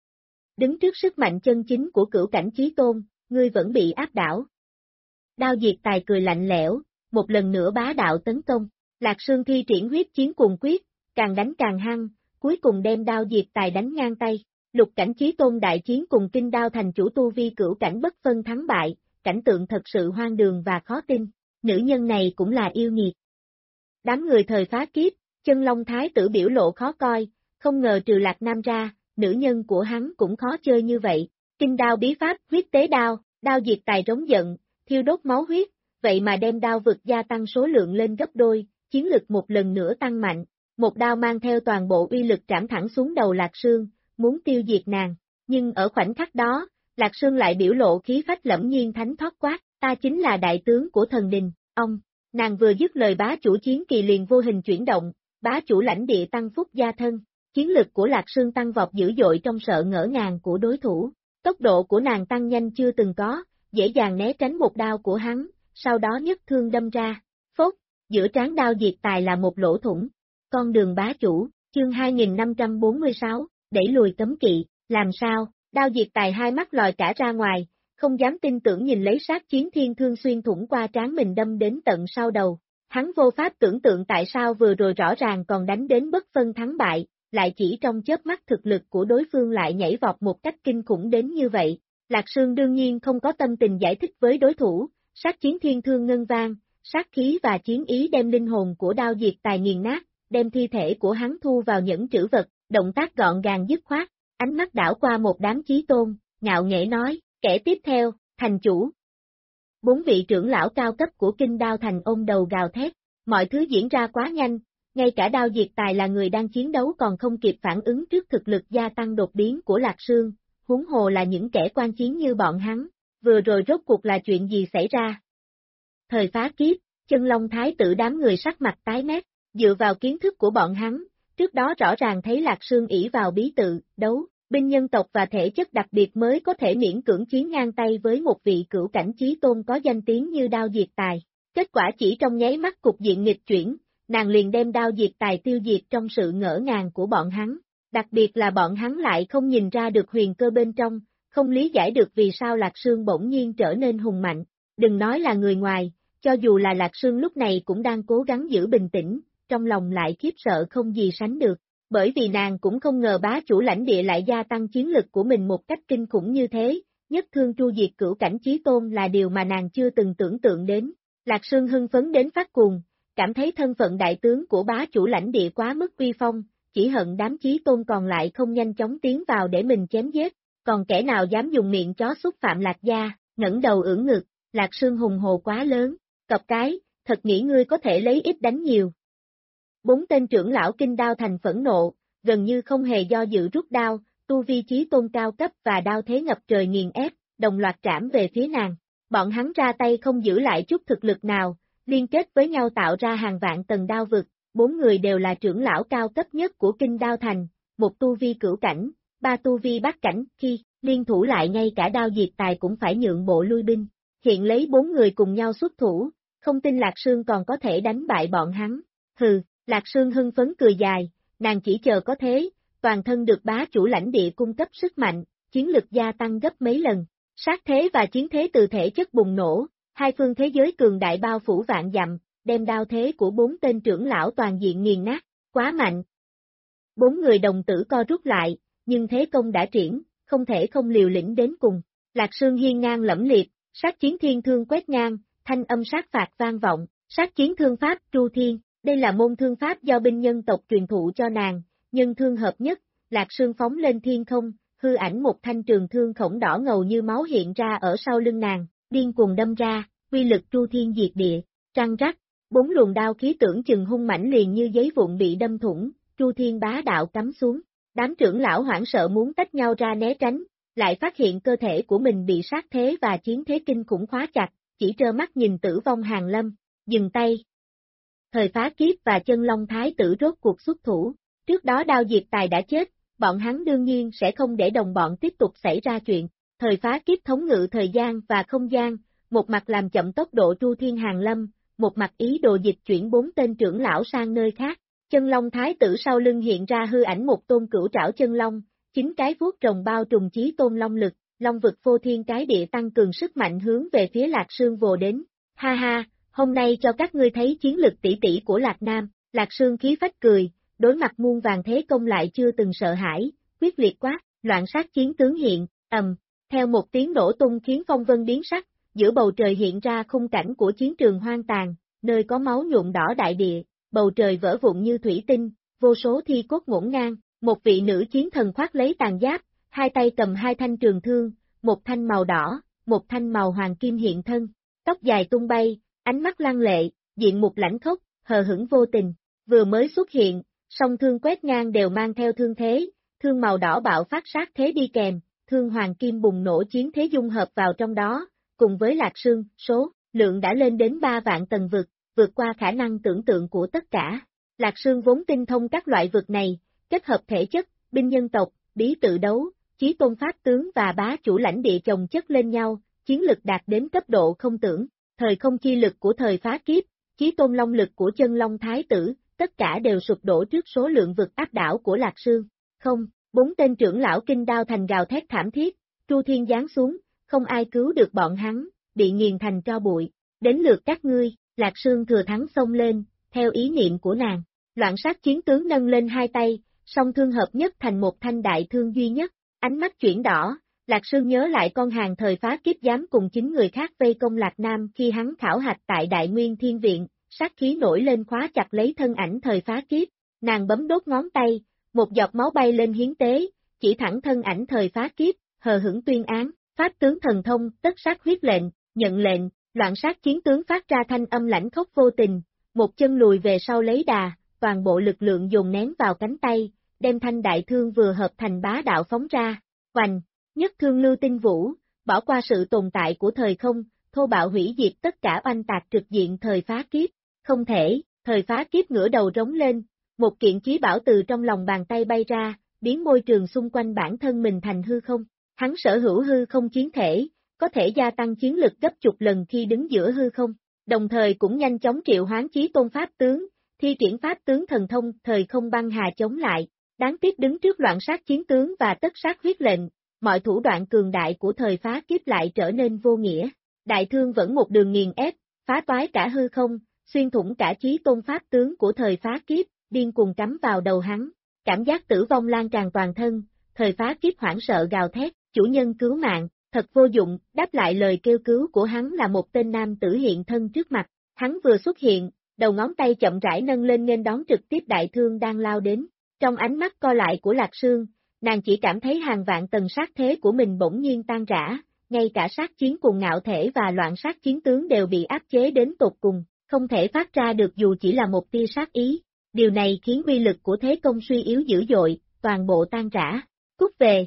Đứng trước sức mạnh chân chính của cửu cảnh chí tôn, ngươi vẫn bị áp đảo. Đao Diệt Tài cười lạnh lẽo, một lần nữa bá đạo tấn công, Lạc Sương thi triển huyết chiến cuồng quyết, càng đánh càng hăng, cuối cùng đem Đao Diệt Tài đánh ngang tay. Lục cảnh Chí Tôn đại chiến cùng Kinh Đao thành chủ tu vi cửu cảnh bất phân thắng bại, cảnh tượng thật sự hoang đường và khó tin, nữ nhân này cũng là yêu nghiệt. Đám người thời phá kiếp, Chân Long Thái tử biểu lộ khó coi, không ngờ trừ Lạc Nam ra, nữ nhân của hắn cũng khó chơi như vậy. Kinh Đao bí pháp, huyết tế đao, Đao Diệt Tài rống giận, thiêu đốt máu huyết, vậy mà đem đao vực gia tăng số lượng lên gấp đôi, chiến lực một lần nữa tăng mạnh. Một đao mang theo toàn bộ uy lực trảm thẳng xuống đầu Lạc Sương, muốn tiêu diệt nàng. Nhưng ở khoảnh khắc đó, Lạc Sương lại biểu lộ khí phách lẫm nhiên thánh thoát quát, ta chính là đại tướng của thần đình, ông. Nàng vừa dứt lời bá chủ chiến kỳ liền vô hình chuyển động, bá chủ lãnh địa tăng phúc gia thân. Chiến lực của Lạc Sương tăng vọt dữ dội trong sợ ngỡ ngàng của đối thủ. Tốc độ của nàng tăng nhanh chưa từng có, dễ dàng né tránh một đao của hắn, sau đó nhất thương đâm ra. Phốt, giữa trán Đao Diệt Tài là một lỗ thủng. Con đường bá chủ, chương 2546, đẩy lùi cấm kỵ, làm sao? Đao Diệt Tài hai mắt lòi cả ra ngoài, không dám tin tưởng nhìn lấy sát chiến thiên thương xuyên thủng qua trán mình đâm đến tận sau đầu. Hắn vô pháp tưởng tượng tại sao vừa rồi rõ ràng còn đánh đến bất phân thắng bại, lại chỉ trong chớp mắt thực lực của đối phương lại nhảy vọt một cách kinh khủng đến như vậy. Lạc Sương đương nhiên không có tâm tình giải thích với đối thủ, sát chiến thiên thương ngân vang, sát khí và chiến ý đem linh hồn của Đao Diệt Tài nghiền nát, đem thi thể của hắn thu vào nhẫn trữ vật, động tác gọn gàng dứt khoát, ánh mắt đảo qua một đám chí tôn, ngạo nghễ nói, kẻ tiếp theo, thành chủ. 4 vị trưởng lão cao cấp của Kinh Đao thành ôm đầu gào thét, mọi thứ diễn ra quá nhanh, ngay cả Đao Diệt Tài là người đang chiến đấu còn không kịp phản ứng trước thực lực gia tăng đột biến của Lạc Sương, huống hồ là những kẻ quan chiến như bọn hắn, vừa rồi rốt cuộc là chuyện gì xảy ra? Thời phá kiếp, Chân Long Thái tử đám người sắc mặt tái mét, dựa vào kiến thức của bọn hắn, trước đó rõ ràng thấy Lạc Sương ỷ vào bí tự, đấu, binh nhân tộc và thể chất đặc biệt mới có thể miễn cưỡng chiến ngang tay với một vị cửu cảnh chí tôn có danh tiếng như Đao Diệt Tài. Kết quả chỉ trong nháy mắt cục diện nghịch chuyển, nàng liền đem Đao Diệt Tài tiêu diệt trong sự ngỡ ngàng của bọn hắn. Đặc biệt là bọn hắn lại không nhìn ra được huyền cơ bên trong, không lý giải được vì sao Lạc Sương bỗng nhiên trở nên hùng mạnh. Đừng nói là người ngoài, cho dù là Lạc Sương lúc này cũng đang cố gắng giữ bình tĩnh, trong lòng lại khiếp sợ không gì sánh được, bởi vì nàng cũng không ngờ bá chủ lãnh địa lại gia tăng chiến lực của mình một cách kinh khủng như thế, nhất thương tru diệt cửu cảnh chí tôn là điều mà nàng chưa từng tưởng tượng đến. Lạc Sương hưng phấn đến phát cuồng, cảm thấy thân phận đại tướng của bá chủ lãnh địa quá mức uy phong, chỉ hận đám chí tôn còn lại không nhanh chóng tiến vào để mình chém giết, còn kẻ nào dám dùng miệng chó xúc phạm Lạc gia, ngẩng đầu ưỡn ngực, Lạc Sương hùng hồ quá lớn, cọp cái, thật nghĩ ngươi có thể lấy ít đánh nhiều. 4 tên trưởng lão Kinh Đao thành phẫn nộ, gần như không hề do dự rút đao, tu vi chí tôn cao cấp và đao thế ngập trời nghiền ép, đồng loạt trảm về phía nàng. Bọn hắn ra tay không giữ lại chút thực lực nào, liên kết với nhau tạo ra hàng vạn tầng đao vực, 4 người đều là trưởng lão cao cấp nhất của Kinh Đao thành, một tu vi cửu cảnh, 3 tu vi bát cảnh, khi liên thủ lại ngay cả Đao Diệt Tài cũng phải nhượng bộ lui binh. Hiện lấy 4 người cùng nhau xuất thủ, không tin Lạc Sương còn có thể đánh bại bọn hắn. Hừ, Lạc Sương hưng phấn cười dài, nàng chỉ chờ có thế, toàn thân được bá chủ lãnh địa cung cấp sức mạnh, chiến lực gia tăng gấp mấy lần. Sát thế và chiến thế từ thể chất bùng nổ, hai phương thế giới cường đại bao phủ vạn dặm, đem đao thế của 4 tên trưởng lão toàn diện nghiền nát, quá mạnh. 4 người đồng tử co rút lại, nhưng thế công đã triển, không thể không liều lĩnh đến cùng. Lạc Sương hiên ngang lẫm liệt, sát chiến thiên thương quét ngang, thanh âm sát phạt vang vọng, sát chiến thương pháp tru thiên, đây là môn thương pháp do binh nhân tộc truyền thụ cho nàng, nhân thương hợp nhất, Lạc Sương phóng lên thiên không, hư ảnh một thanh trường thương khổng đỏ ngầu như máu hiện ra ở sau lưng nàng, điên cuồng đâm ra, uy lực tru thiên diệt địa, trăng rắc, 4 luồng đao khí tưởng chừng hung mãnh liền như giấy vụn bị đâm thủng, tru thiên bá đạo cắm xuống, đám trưởng lão hoảng sợ muốn tách nhau ra né tránh, lại phát hiện cơ thể của mình bị sát thế và chiến thế kinh khủng khóa chặt, chỉ trơ mắt nhìn tử vong hàng lâm, dừng tay. Thời phá kiếp và Chân Long Thái tử rốt cuộc xuất thủ, trước đó Đao Diệt Tài đã chết, bọn hắn đương nhiên sẽ không để đồng bọn tiếp tục xảy ra chuyện. Thời phá kiếp thống ngự thời gian và không gian, một mặt làm chậm tốc độ tru thiên hàng lâm, một mặt ý đồ dịch chuyển 4 tên trưởng lão sang nơi khác. Chân Long Thái tử sau lưng hiện ra hư ảnh một tôn cửu trảo chân long, 9 cái vuốt rồng bao trùm chí tôn long lực, long vực phô thiên cái địa tăng cường sức mạnh hướng về phía Lạc Sương vồ đến. Ha ha, hôm nay cho các ngươi thấy chiến lực tỷ tỷ của Lạc Nam. Lạc Sương khí phách cười, đối mặt muôn vàng thế công lại chưa từng sợ hãi, quyết liệt quát, loạn sát chiến tướng hiện, theo một tiếng nổ tung khiến phong vân biến sắc, giữa bầu trời hiện ra khung cảnh của chiến trường hoang tàn, nơi có máu nhuộm đỏ đại địa, bầu trời vỡ vụn như thủy tinh, vô số thi cốt ngổn ngang, một vị nữ chiến thần khoác lấy tàn giáp, hai tay cầm hai thanh trường thương, một thanh màu đỏ, một thanh màu hoàng kim hiện thân, tóc dài tung bay, ánh mắt lăng lệ, diện mục lãnh khốc, hờ hững vô tình, vừa mới xuất hiện, song thương quét ngang đều mang theo thương thế, thương màu đỏ bạo phát sát thế đi kèm, thương hoàng kim bùng nổ chiến thế dung hợp vào trong đó, cùng với Lạc Sương, số lượng đã lên đến 3 vạn tầng vực, vượt qua khả năng tưởng tượng của tất cả. Lạc Sương vốn tinh thông các loại vực này, kết hợp thể chất, binh nhân tộc, bí tự đấu, chí tôn pháp tướng và bá chủ lãnh địa chồng chất lên nhau, chiến lực đạt đến cấp độ không tưởng, thời không chi lực của thời phá kiếp, chí tôn long lực của chân long thái tử, tất cả đều sụp đổ trước số lượng vực áp đảo của Lạc Sương. Không, 4 tên trưởng lão kinh đao thành gào thét thảm thiết, Tru Thiên giáng xuống, không ai cứu được bọn hắn, bị nghiền thành tro bụi. Đến lượt các ngươi, Lạc Sương thừa thắng xông lên, theo ý niệm của nàng. Loạn sát chiến tướng nâng lên hai tay, song thương hợp nhất thành một thanh đại thương duy nhất, ánh mắt chuyển đỏ, Lạc Sương nhớ lại con hàng thời phá kiếp dám cùng 9 người khác vây công Lạc Nam khi hắn khảo hạch tại Đại Nguyên Thiên Viện, sát khí nổi lên khóa chặt lấy thân ảnh thời phá kiếp, nàng bấm đốt ngón tay, một giọt máu bay lên hiến tế, chỉ thẳng thân ảnh thời phá kiếp, hờ hững tuyên án, pháp tướng thần thông, tất sát huyết lệnh, nhận lệnh, loạn sát chiến tướng phát ra thanh âm lãnh khốc vô tình, một chân lùi về sau lấy đà, toàn bộ lực lượng dồn nén vào cánh tay, đem thanh đại thương vừa hợp thành bá đạo phóng ra, hoành, nhất thương lưu tinh vũ, bỏ qua sự tồn tại của thời không, thô bạo hủy diệt tất cả oanh tạc trực diện thời phá kiếp, không thể, thời phá kiếp ngửa đầu rống lên, một kiện chí bảo từ trong lòng bàn tay bay ra, biến môi trường xung quanh bản thân mình thành hư không, hắn sở hữu hư không chiến thể, có thể gia tăng chiến lực gấp chục lần khi đứng giữa hư không, đồng thời cũng nhanh chóng triệu hoán chí tôn pháp tướng, thi triển pháp tướng thần thông thời không băng hà chống lại, đáng tiếc đứng trước loạn sát chiến tướng và tất sát huyết lệnh, mọi thủ đoạn cường đại của thời phá kiếp lại trở nên vô nghĩa, đại thương vẫn một đường nghiền ép, phá toái cả hư không, xuyên thủng cả chí tôn pháp tướng của thời phá kiếp, điên cuồng cắm vào đầu hắn, cảm giác tử vong lan tràn toàn thân, thời phá kiếp hoảng sợ gào thét, chủ nhân cứu mạng, thật vô dụng, đáp lại lời kêu cứu của hắn là một tên nam tử hiện thân trước mặt, hắn vừa xuất hiện, đầu ngón tay chậm rãi nâng lên nghênh đón trực tiếp đại thương đang lao đến, trong ánh mắt co lại của Lạc Sương, nàng chỉ cảm thấy hàng vạn tầng sát thế của mình bỗng nhiên tan rã, ngay cả sát chiến cùng ngạo thể và loạn sát chiến tướng đều bị áp chế đến tột cùng, không thể phát ra được dù chỉ là một tia sát ý. Điều này khiến uy lực của thế công suy yếu dữ dội, toàn bộ tan rã. Cút về.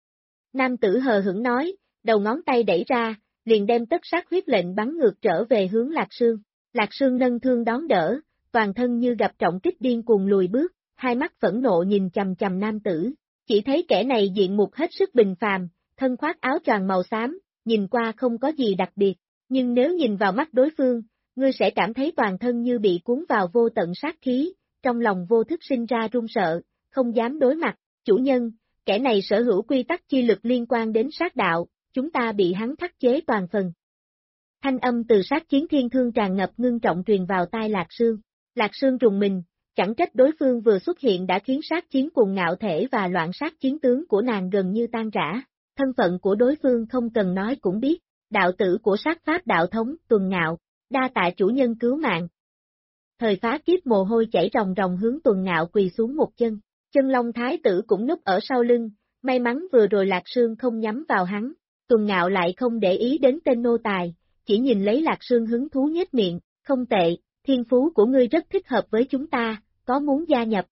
Nam tử hờ hững nói, đầu ngón tay đẩy ra, liền đem tất sát huyết lệnh bắn ngược trở về hướng Lạc Sương. Lạc Sương nâng thương đón đỡ, toàn thân như gặp trọng kích điên cuồng lùi bước, hai mắt phẫn nộ nhìn chằm chằm nam tử. Chỉ thấy kẻ này diện mục hết sức bình phàm, thân khoác áo choàng màu xám, nhìn qua không có gì đặc biệt, nhưng nếu nhìn vào mắt đối phương, ngươi sẽ cảm thấy toàn thân như bị cuốn vào vô tận sát khí, trong lòng vô thức sinh ra run sợ, không dám đối mặt, chủ nhân, kẻ này sở hữu quy tắc chi lực liên quan đến sát đạo, chúng ta bị hắn khắc chế toàn phần. Thanh âm từ sát chiến thiên thương tràn ngập ngưng trọng truyền vào tai Lạc Sương. Lạc Sương rùng mình, chẳng trách đối phương vừa xuất hiện đã khiến sát chiến cùng ngạo thể và loạn sát chiến tướng của nàng gần như tan rã. Thân phận của đối phương không cần nói cũng biết, đạo tử của sát pháp đạo thống Tuần Ngạo, đa tạ chủ nhân cứu mạng. Thời phá kiếp mồ hôi chảy ròng ròng hướng Tuần Ngạo quỳ xuống một chân, chân long thái tử cũng núp ở sau lưng, may mắn vừa rồi Lạc Sương không nhắm vào hắn, Tuần Ngạo lại không để ý đến tên nô tài, chỉ nhìn lấy Lạc Sương hứng thú nhếch miệng, không tệ, thiên phú của ngươi rất thích hợp với chúng ta, có muốn gia nhập?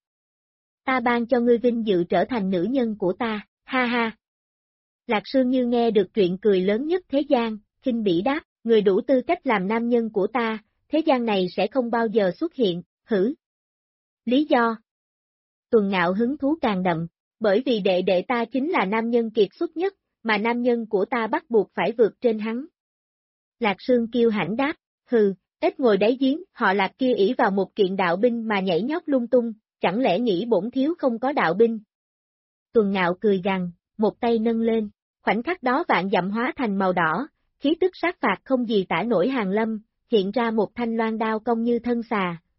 Ta ban cho ngươi vinh dự trở thành nữ nhân của ta, ha ha. Lạc Sương như nghe được chuyện cười lớn nhất thế gian, khinh bỉ đáp, người đủ tư cách làm nam nhân của ta, thế gian này sẽ không bao giờ xuất hiện, hử? Lý do? Tuần Ngạo hứng thú càng đậm, bởi vì đệ đệ ta chính là nam nhân kiệt xuất nhất, mà nam nhân của ta bắt buộc phải vượt trên hắn. Lạc Sương kiêu hãnh đáp, hừ, ít ngồi đáy giếng, họ Lạc kia ỷ vào một kiện đạo binh mà nhảy nhót lung tung, chẳng lẽ nghĩ bổn thiếu không có đạo binh? Tuần Ngạo cười gằn, một tay nâng lên, khoảnh khắc đó vạn dặm hóa thành màu đỏ, khí tức sát phạt không gì tả nổi hàng lâm, hiện ra một thanh loan đao cong như thân xà,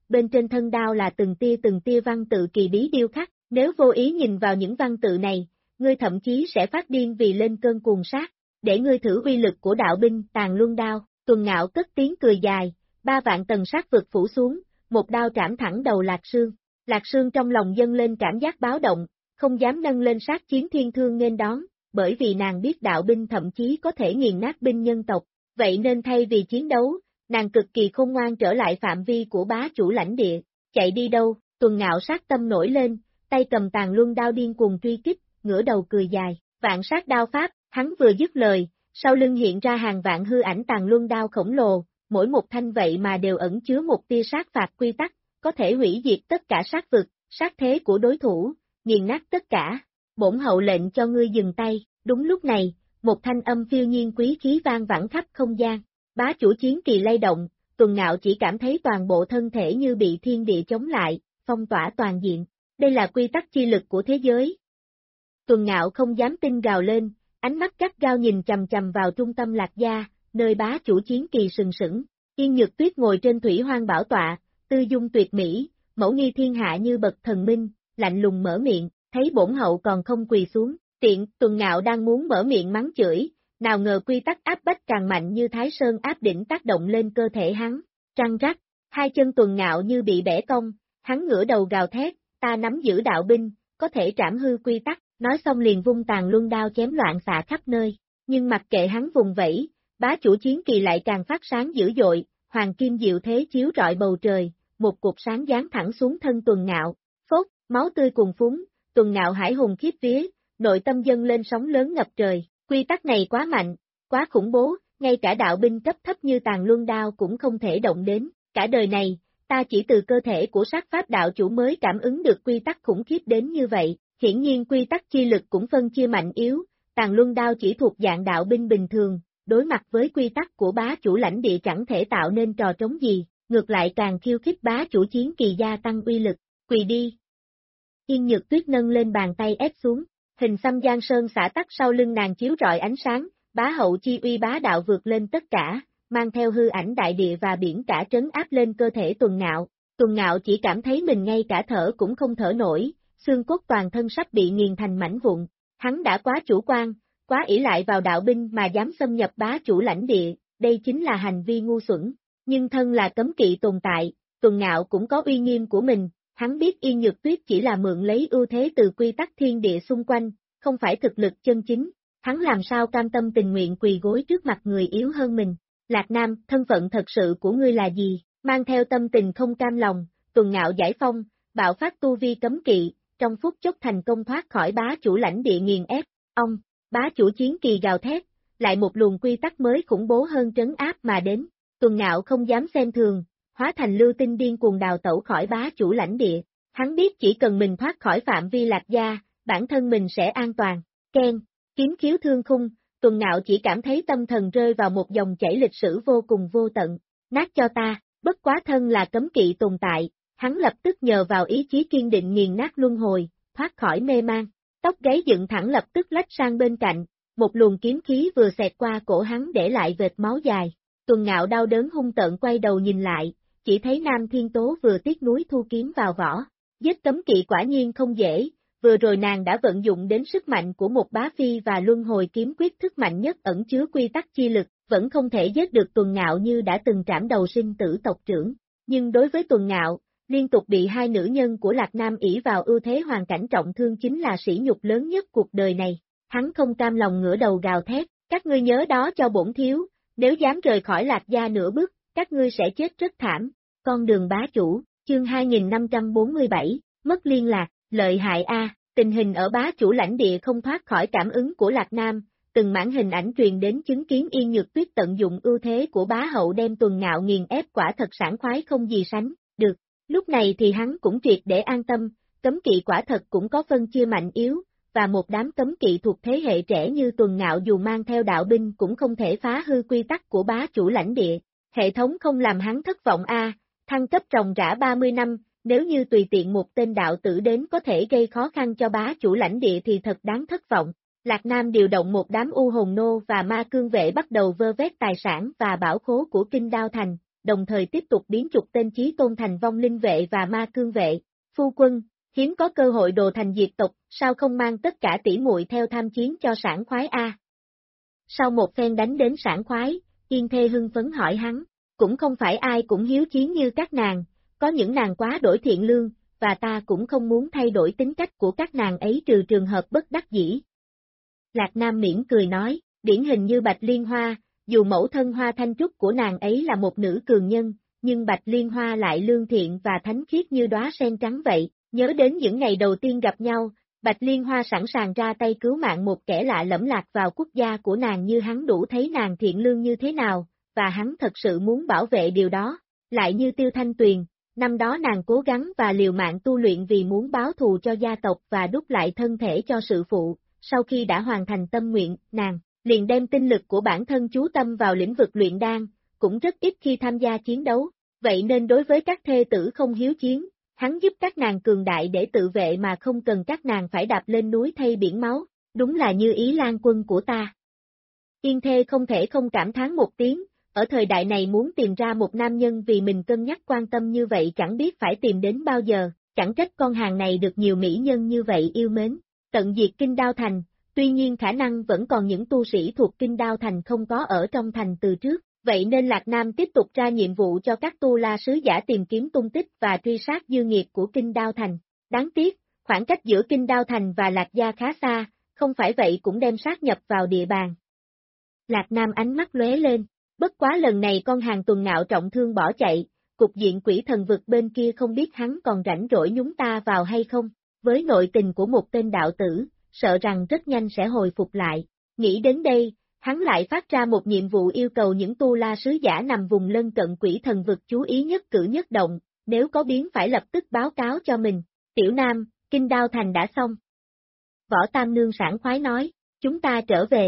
bên trên thân đao là từng tia văn tự kỳ bí điêu khắc, nếu vô ý nhìn vào những văn tự này, ngươi thậm chí sẽ phát điên vì lên cơn cuồng sát, để ngươi thử uy lực của đạo binh Tàn Luân Đao. Tuần Ngạo cất tiếng cười dài, 3 vạn tầng sát vực phủ xuống, một đao trảm thẳng đầu Lạc Sương. Lạc Sương trong lòng dâng lên cảm giác báo động, không dám nâng lên sát chiến thiên thương nghênh đón, bởi vì nàng biết đạo binh thậm chí có thể nghiền nát binh nhân tộc, vậy nên thay vì chiến đấu, nàng cực kỳ khôn ngoan trở lại phạm vi của bá chủ lãnh địa. Chạy đi đâu? Tuần Ngạo sát tâm nổi lên, tay cầm Tàn Luân Đao điên cuồng truy kích, ngửa đầu cười dài, vạn sát đao pháp. Hắn vừa dứt lời, sau lưng hiện ra hàng vạn hư ảnh Tàn Luân Đao khổng lồ, mỗi một thanh vậy mà đều ẩn chứa một tia sát phạt quy tắc, có thể hủy diệt tất cả sát vực, sát thế của đối thủ, nghiền nát tất cả. Bổn hậu lệnh cho ngươi dừng tay. Đúng lúc này, một thanh âm phiêu nhiên quý khí vang vẳng khắp không gian. Bá chủ chiến kỳ lay động, Tuần Ngạo chỉ cảm thấy toàn bộ thân thể như bị thiên địa chống lại, phong tỏa toàn diện. Đây là quy tắc chi lực của thế giới. Tuần Ngạo không dám tin gào lên, ánh mắt gắt gao nhìn chầm chầm vào trung tâm Lạc Gia, nơi bá chủ chiến kỳ sừng sững. Yên Nhược Tuyết ngồi trên thủy hoang bảo tọa, tư dung tuyệt mỹ, mẫu nghi thiên hạ như bậc thần minh, lạnh lùng mở miệng, thấy bổn hậu còn không quỳ xuống. Tiện, Tuần Ngạo đang muốn mở miệng mắng chửi, nào ngờ quy tắc áp bách càng mạnh như Thái Sơn áp đỉnh tác động lên cơ thể hắn. Trăng rắc, hai chân Tuần Ngạo như bị bẻ cong, hắn ngửa đầu gào thét, ta nắm giữ đạo binh, có thể trảm hư quy tắc, nói xong liền vung Tàn Luân Đao chém loạn xạ khắp nơi. Nhưng mặc kệ hắn vùng vẫy, bá chủ chiến kỳ lại càng phát sáng dữ dội, hoàng kim diệu thế chiếu rọi bầu trời, một cục sáng giáng thẳng xuống thân Tuần Ngạo. Phốt, máu tươi cùng phúng, Tuần Ngạo hải hùng khiếp vía, nội tâm dâng lên sóng lớn ngập trời, quy tắc này quá mạnh, quá khủng bố, ngay cả đạo binh cấp thấp như Tàn Luân Đao cũng không thể động đến, cả đời này, ta chỉ từ cơ thể của sát pháp đạo chủ mới cảm ứng được quy tắc khủng khiếp đến như vậy, hiển nhiên quy tắc chi lực cũng phân chia mạnh yếu, Tàn Luân Đao chỉ thuộc dạng đạo binh bình thường, đối mặt với quy tắc của bá chủ lãnh địa chẳng thể tạo nên trò trống gì, ngược lại càng khiêu khích bá chủ chiến kỳ gia tăng uy lực, quỳ đi. Yên Nhược Tuyết nâng lên bàn tay ép xuống. Hình xăm giang sơn xả tắc sau lưng nàng chiếu rọi ánh sáng, bá hậu chi uy bá đạo vượt lên tất cả, mang theo hư ảnh đại địa và biển cả trấn áp lên cơ thể Tuần Ngạo. Tuần Ngạo chỉ cảm thấy mình ngay cả thở cũng không thở nổi, xương cốt toàn thân sắp bị nghiền thành mảnh vụn. Hắn đã quá chủ quan, quá ỷ lại vào đạo binh mà dám xâm nhập bá chủ lãnh địa, đây chính là hành vi ngu xuẩn. Nhưng thân là cấm kỵ tồn tại, Tuần Ngạo cũng có uy nghiêm của mình. Hắn biết Yên Nhược Tuyết chỉ là mượn lấy ưu thế từ quy tắc thiên địa xung quanh, không phải thực lực chân chính, hắn làm sao cam tâm tình nguyện quỳ gối trước mặt người yếu hơn mình. Lạc Nam, thân phận thật sự của ngươi là gì? Mang theo tâm tình không cam lòng, Tuần Ngạo giải phong, bạo phát tu vi cấm kỵ, trong phút chốc thành công thoát khỏi bá chủ lãnh địa nghiền ép. Ông, bá chủ chiến kỳ gào thét, lại một luồng quy tắc mới khủng bố hơn trấn áp mà đến. Tuần Ngạo không dám xem thường, hóa thành lưu tinh điên cuồng đào tẩu khỏi bá chủ lãnh địa. Hắn biết chỉ cần mình thoát khỏi phạm vi Lạc Gia, bản thân mình sẽ an toàn. Ken, kiếm khiếu thương khung, Tuần Ngạo chỉ cảm thấy tâm thần rơi vào một dòng chảy lịch sử vô cùng vô tận. Nát cho ta, bất quá thân là cấm kỵ tồn tại, hắn lập tức nhờ vào ý chí kiên định nghiền nát luân hồi, thoát khỏi mê man. Tóc gáy dựng thẳng lập tức lách sang bên cạnh, một luồng kiếm khí vừa xẹt qua cổ hắn để lại vệt máu dài. Tuần Ngạo đau đớn hung tợn quay đầu nhìn lại, chỉ thấy Nam Thiên Tố vừa tiếc núi thu kiếm vào vỏ. Giết cấm kỵ quả nhiên không dễ, vừa rồi nàng đã vận dụng đến sức mạnh của một bá phi và luân hồi kiếm quyết thức mạnh nhất ẩn chứa quy tắc chi lực, vẫn không thể giết được Tuần Ngạo như đã từng trảm đầu sinh tử tộc trưởng. Nhưng đối với Tuần Ngạo, liên tục bị hai nữ nhân của Lạc Nam ỷ vào ưu thế hoàn cảnh trọng thương chính là sỉ nhục lớn nhất cuộc đời này. Hắn không cam lòng ngửa đầu gào thét, các ngươi nhớ đó cho bổn thiếu, nếu dám rời khỏi Lạc Gia nửa bước, các ngươi sẽ chết rất thảm. Con đường bá chủ, chương 2547, mất liên lạc, lợi hại a, tình hình ở bá chủ lãnh địa không thoát khỏi cảm ứng của Lạc Nam, từng mảng hình ảnh truyền đến chứng kiến Yên Nhược Tuyết tận dụng ưu thế của bá hậu đem Tuần Ngạo nghiền ép quả thật sảng khoái không gì sánh được. Lúc này thì hắn cũng triệt để an tâm, cấm kỵ quả thật cũng có phân chia mạnh yếu, và một đám cấm kỵ thuộc thế hệ trẻ như Tuần Ngạo dù mang theo đạo binh cũng không thể phá hư quy tắc của bá chủ lãnh địa. Hệ thống không làm hắn thất vọng a, thăng cấp ròng rã 30 năm, nếu như tùy tiện một tên đạo tử đến có thể gây khó khăn cho bá chủ lãnh địa thì thật đáng thất vọng. Lạc Nam điều động một đám u hồn nô và ma cương vệ bắt đầu vơ vét tài sản và bảo khố của Kinh Đao Thành, đồng thời tiếp tục biến chục tên chí tôn thành vong linh vệ và ma cương vệ. Phu quân, hiếm có cơ hội đồ thành diệt tộc, sao không mang tất cả tỷ muội theo tham chiến cho sảng khoái a? Sau một phen đánh đến sảng khoái, Yên Thê hưng phấn hỏi hắn, cũng không phải ai cũng hiếu chiến như các nàng, có những nàng quá đổi thiện lương, và ta cũng không muốn thay đổi tính cách của các nàng ấy trừ trường hợp bất đắc dĩ. Lạc Nam mỉm cười nói, điển hình như Bạch Liên Hoa, dù mẫu thân Hoa Thanh Trúc của nàng ấy là một nữ cường nhân, nhưng Bạch Liên Hoa lại lương thiện và thánh khiết như đóa sen trắng vậy. Nhớ đến những ngày đầu tiên gặp nhau, Bạch Liên Hoa sẵn sàng ra tay cứu mạng một kẻ lạ lẫm lạc vào quốc gia của nàng như hắn đủ thấy nàng thiện lương như thế nào, và hắn thật sự muốn bảo vệ điều đó. Lại như Tiêu Thanh Tuyền, năm đó nàng cố gắng và liều mạng tu luyện vì muốn báo thù cho gia tộc và đúc lại thân thể cho sự phụ, sau khi đã hoàn thành tâm nguyện, nàng liền đem tinh lực của bản thân chú tâm vào lĩnh vực luyện đan, cũng rất ít khi tham gia chiến đấu, vậy nên đối với các thê tử không hiếu chiến, hắn giúp các nàng cường đại để tự vệ mà không cần các nàng phải đạp lên núi thay biển máu, đúng là như ý Lan quân của ta. Yên Thê không thể không cảm thán một tiếng, ở thời đại này muốn tìm ra một nam nhân vì mình cân nhắc quan tâm như vậy chẳng biết phải tìm đến bao giờ, chẳng trách con hàng này được nhiều mỹ nhân như vậy yêu mến. Tận diệt Kinh Đao Thành, tuy nhiên khả năng vẫn còn những tu sĩ thuộc Kinh Đao Thành không có ở trong thành từ trước, vậy nên Lạc Nam tiếp tục ra nhiệm vụ cho các tu la sứ giả tìm kiếm tung tích và truy sát dư nghiệt của Kinh Đao Thành. Đáng tiếc, khoảng cách giữa Kinh Đao Thành và Lạc Gia khá xa, không phải vậy cũng đem sát nhập vào địa bàn. Lạc Nam ánh mắt lóe lên, bất quá lần này con hàng Tuần Ngạo trọng thương bỏ chạy, cục diện quỷ thần vực bên kia không biết hắn còn rảnh rỗi nhúng ta vào hay không, với nội tình của một tên đạo tử, sợ rằng rất nhanh sẽ hồi phục lại. Nghĩ đến đây, hắn lại phát ra một nhiệm vụ yêu cầu những tu la sứ giả nằm vùng lân cận quỷ thần vực chú ý nhất cử nhất động, nếu có biến phải lập tức báo cáo cho mình. Tiểu Nam, Kinh Đao Thành đã xong. Võ Tam Nương sảng khoái nói, chúng ta trở về.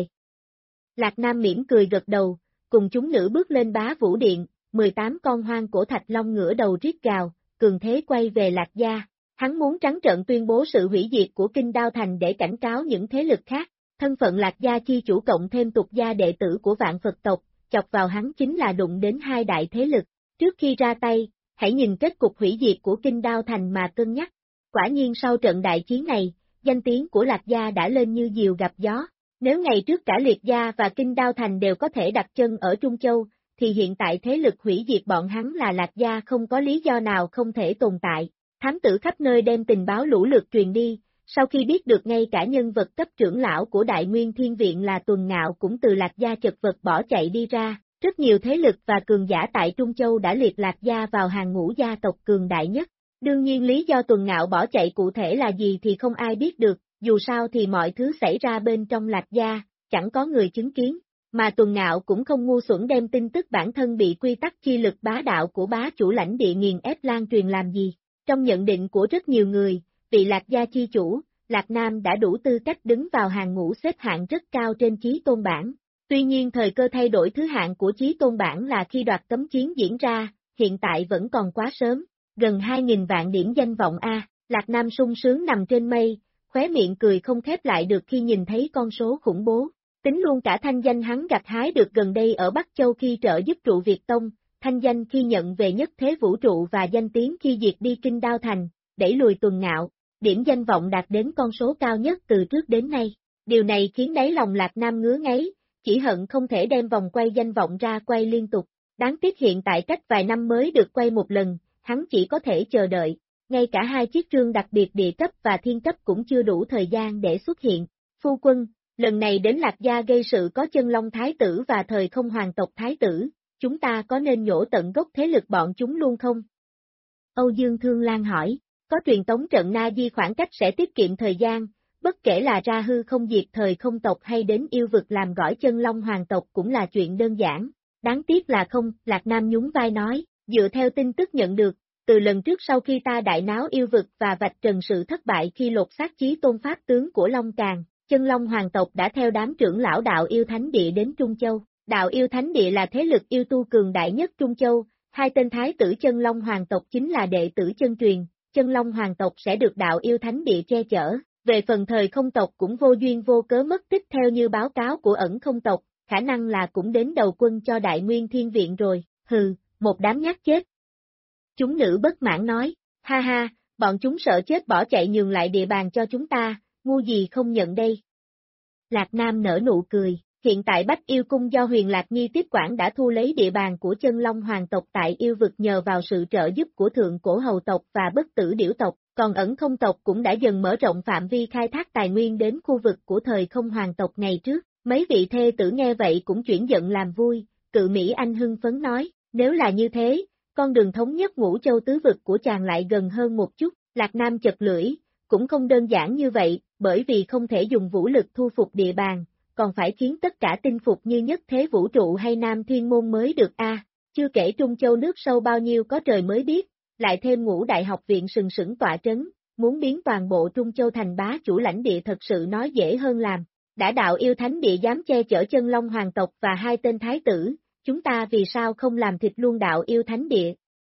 Lạc Nam mỉm cười gật đầu, cùng chúng nữ bước lên Bá Vũ Điện, 18 con hoang cổ thạch long ngửa đầu rít gào, cường thế quay về Lạc Gia. Hắn muốn trắng trợn tuyên bố sự hủy diệt của Kinh Đao Thành để cảnh cáo những thế lực khác. Thân phận Lạc Gia chi chủ cộng thêm tục gia đệ tử của vạn Phật tộc, chọc vào hắn chính là đụng đến hai đại thế lực. Trước khi ra tay, hãy nhìn kết cục hủy diệt của Kinh Đao Thành mà cân nhắc. Quả nhiên sau trận đại chiến này, danh tiếng của Lạc Gia đã lên như diều gặp gió. Nếu ngày trước cả Liệt Gia và Kinh Đao Thành đều có thể đặt chân ở Trung Châu, thì hiện tại thế lực hủy diệt bọn hắn là Lạc Gia không có lý do nào không thể tồn tại. Thám tử khắp nơi đem tình báo lũ lượt truyền đi, sau khi biết được ngay cả nhân vật cấp trưởng lão của Đại Nguyên Thiên Viện là Tuần Ngạo cũng từ Lạc Gia chật vật bỏ chạy đi ra, rất nhiều thế lực và cường giả tại Trung Châu đã liệt Lạc Gia vào hàng ngũ gia tộc cường đại nhất. Đương nhiên lý do Tuần Ngạo bỏ chạy cụ thể là gì thì không ai biết được, dù sao thì mọi thứ xảy ra bên trong Lạc Gia, chẳng có người chứng kiến, mà Tuần Ngạo cũng không ngu xuẩn đem tin tức bản thân bị quy tắc chi lực bá đạo của bá chủ lãnh địa nghiền ép lan truyền làm gì. Trong nhận định của rất nhiều người, vị Lạc Gia chi chủ, Lạc Nam đã đủ tư cách đứng vào hàng ngũ xếp hạng rất cao trên chí tôn bảng. Tuy nhiên thời cơ thay đổi thứ hạng của chí tôn bảng là khi đoạt cấm chiến diễn ra, hiện tại vẫn còn quá sớm, gần 2.000 vạn điểm danh vọng A, Lạc Nam sung sướng nằm trên mây, khóe miệng cười không khép lại được khi nhìn thấy con số khủng bố. Tính luôn cả thanh danh hắn gặt hái được gần đây ở Bắc Châu khi trợ giúp trụ Việt Tông, thanh danh khi nhận về nhất thế vũ trụ và danh tiếng khi diệt đi Kinh Đao Thành, đẩy lùi Tuần Ngạo, điểm danh vọng đạt đến con số cao nhất từ trước đến nay. Điều này khiến đáy lòng Lạc Nam ngứa ngáy, chỉ hận không thể đem vòng quay danh vọng ra quay liên tục. Đáng tiếc hiện tại cách vài năm mới được quay một lần, hắn chỉ có thể chờ đợi. Ngay cả hai chiếc trương đặc biệt địa cấp và thiên cấp cũng chưa đủ thời gian để xuất hiện. Phu quân, lần này đến Lạc Gia gây sự có Chân Long Thái tử và Thời Không Hoàng tộc Thái tử, chúng ta có nên nhổ tận gốc thế lực bọn chúng luôn không? Âu Dương Thương Lan hỏi, có truyền tống trận Na Di khoảng cách sẽ tiết kiệm thời gian, bất kể là ra hư không diệt Thời Không tộc hay đến yêu vực làm gỏi Chân Long Hoàng tộc cũng là chuyện đơn giản. Đáng tiếc là không, Lạc Nam nhún vai nói, dựa theo tin tức nhận được, từ lần trước sau khi ta đại náo yêu vực và vạch trần sự thất bại khi lột xác chí tôn pháp tướng của Long Càn, Chân Long Hoàng tộc đã theo đám trưởng lão đạo yêu thánh địa đến Trung Châu. Đạo yêu thánh địa là thế lực yêu tu cường đại nhất Trung Châu, hai tên thái tử Chân Long Hoàng tộc chính là đệ tử chân truyền, Chân Long Hoàng tộc sẽ được đạo yêu thánh địa che chở, về phần Thời Không tộc cũng vô duyên vô cớ mất tích theo như báo cáo của Ẩn Không tộc, khả năng là cũng đến đầu quân cho Đại Nguyên Thiên Viện rồi, hừ, một đám nhát chết. Chúng nữ bất mãn nói, ha ha, bọn chúng sợ chết bỏ chạy nhường lại địa bàn cho chúng ta, ngu gì không nhận đây. Lạc Nam nở nụ cười, hiện tại Bách Yêu Cung do Huyền Lạc Nhi tiếp quản đã thu lấy địa bàn của Chân Long Hoàng tộc tại yêu vực nhờ vào sự trợ giúp của Thượng Cổ Hầu tộc và Bất Tử Điểu tộc, còn Ẩn Không tộc cũng đã dần mở rộng phạm vi khai thác tài nguyên đến khu vực của thời Không Hoàng tộc ngày trước. Mấy vị thê tử nghe vậy cũng chuyển giận làm vui, Cự Mỹ Anh hưng phấn nói, nếu là như thế, con đường thống nhất Ngũ Châu tứ vực của chàng lại gần hơn một chút. Lạc Nam chật lưỡi, cũng không đơn giản như vậy, bởi vì không thể dùng vũ lực thu phục địa bàn, còn phải khiến tất cả tinh phục như Nhất Thế Vũ Trụ hay Nam Thiên Môn mới được a. Chưa kể Trung Châu nước sâu bao nhiêu có trời mới biết, lại thêm Ngũ Đại học viện sừng sững tọa trấn, muốn biến toàn bộ Trung Châu thành bá chủ lãnh địa thật sự nói dễ hơn làm. Đã đạo yêu thánh địa dám che chở Chân Long Hoàng tộc và hai tên thái tử, chúng ta vì sao không làm thịt luôn đạo yêu thánh địa?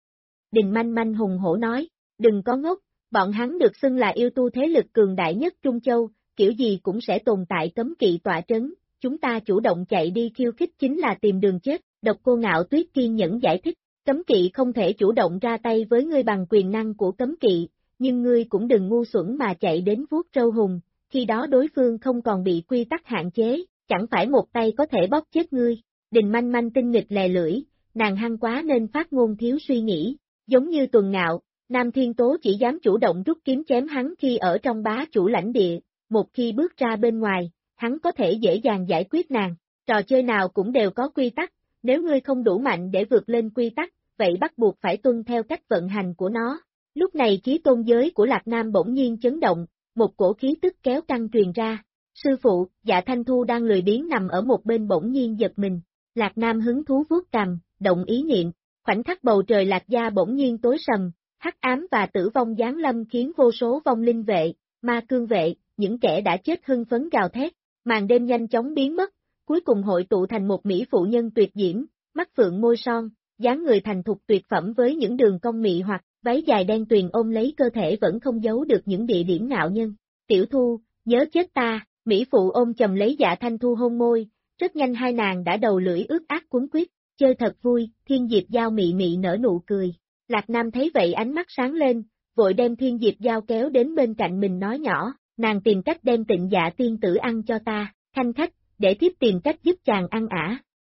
Đình Manh Manh hùng hổ nói, đừng có ngốc, bọn hắn được xưng là yêu tu thế lực cường đại nhất Trung Châu, kiểu gì cũng sẽ tồn tại cấm kỵ tọa trấn, chúng ta chủ động chạy đi khiêu khích chính là tìm đường chết. Độc Cô Ngạo Tuyết kiên nhẫn giải thích, cấm kỵ không thể chủ động ra tay với ngươi bằng quyền năng của cấm kỵ, nhưng ngươi cũng đừng ngu xuẩn mà chạy đến vuốt râu hùng, khi đó đối phương không còn bị quy tắc hạn chế, chẳng phải một tay có thể bóp chết ngươi. Đình Manh Manh tinh nghịch lè lưỡi, nàng hăng quá nên phát ngôn thiếu suy nghĩ, giống như Tuần Ngạo, Nam Thiên Tố chỉ dám chủ động rút kiếm chém hắn khi ở trong bá chủ lãnh địa, một khi bước ra bên ngoài, hắn có thể dễ dàng giải quyết nàng. Trò chơi nào cũng đều có quy tắc, nếu ngươi không đủ mạnh để vượt lên quy tắc, vậy bắt buộc phải tuân theo cách vận hành của nó. Lúc này chí tôn giới của Lạc Nam bỗng nhiên chấn động, một cổ khí tức kéo căng truyền ra. Sư phụ, Dạ Thanh Thu đang lười biếng nằm ở một bên bỗng nhiên giật mình. Lạc Nam hứng thú vuốt cằm, động ý niệm, khoảnh khắc bầu trời Lạc Gia bỗng nhiên tối sầm, hắc ám và tử vong giáng lâm khiến vô số vong linh vệ, ma cương vệ, những kẻ đã chết hưng phấn gào thét, màn đêm nhanh chóng biến mất, cuối cùng hội tụ thành một mỹ phụ nhân tuyệt diễm, mắt phượng môi son, dáng người thành thục tuyệt phẩm với những đường cong mị hoặc, váy dài đen tuyền ôm lấy cơ thể vẫn không giấu được những địa điểm ngạo nhân. Tiểu Thu, nhớ chết ta, mỹ phụ ôm chầm lấy Dạ Thanh Thu hôn môi, rất nhanh hai nàng đã đầu lưỡi ướt át cuốn quýt, chơi thật vui, Thiên Diệp Giao mị mị nở nụ cười. Lạc Nam thấy vậy ánh mắt sáng lên, vội đem Thiên Diệp Giao kéo đến bên cạnh mình nói nhỏ, nàng tìm cách đem Tịnh Dạ tiên tử ăn cho ta, khanh khách, để thiếp tìm cách giúp chàng ăn ả.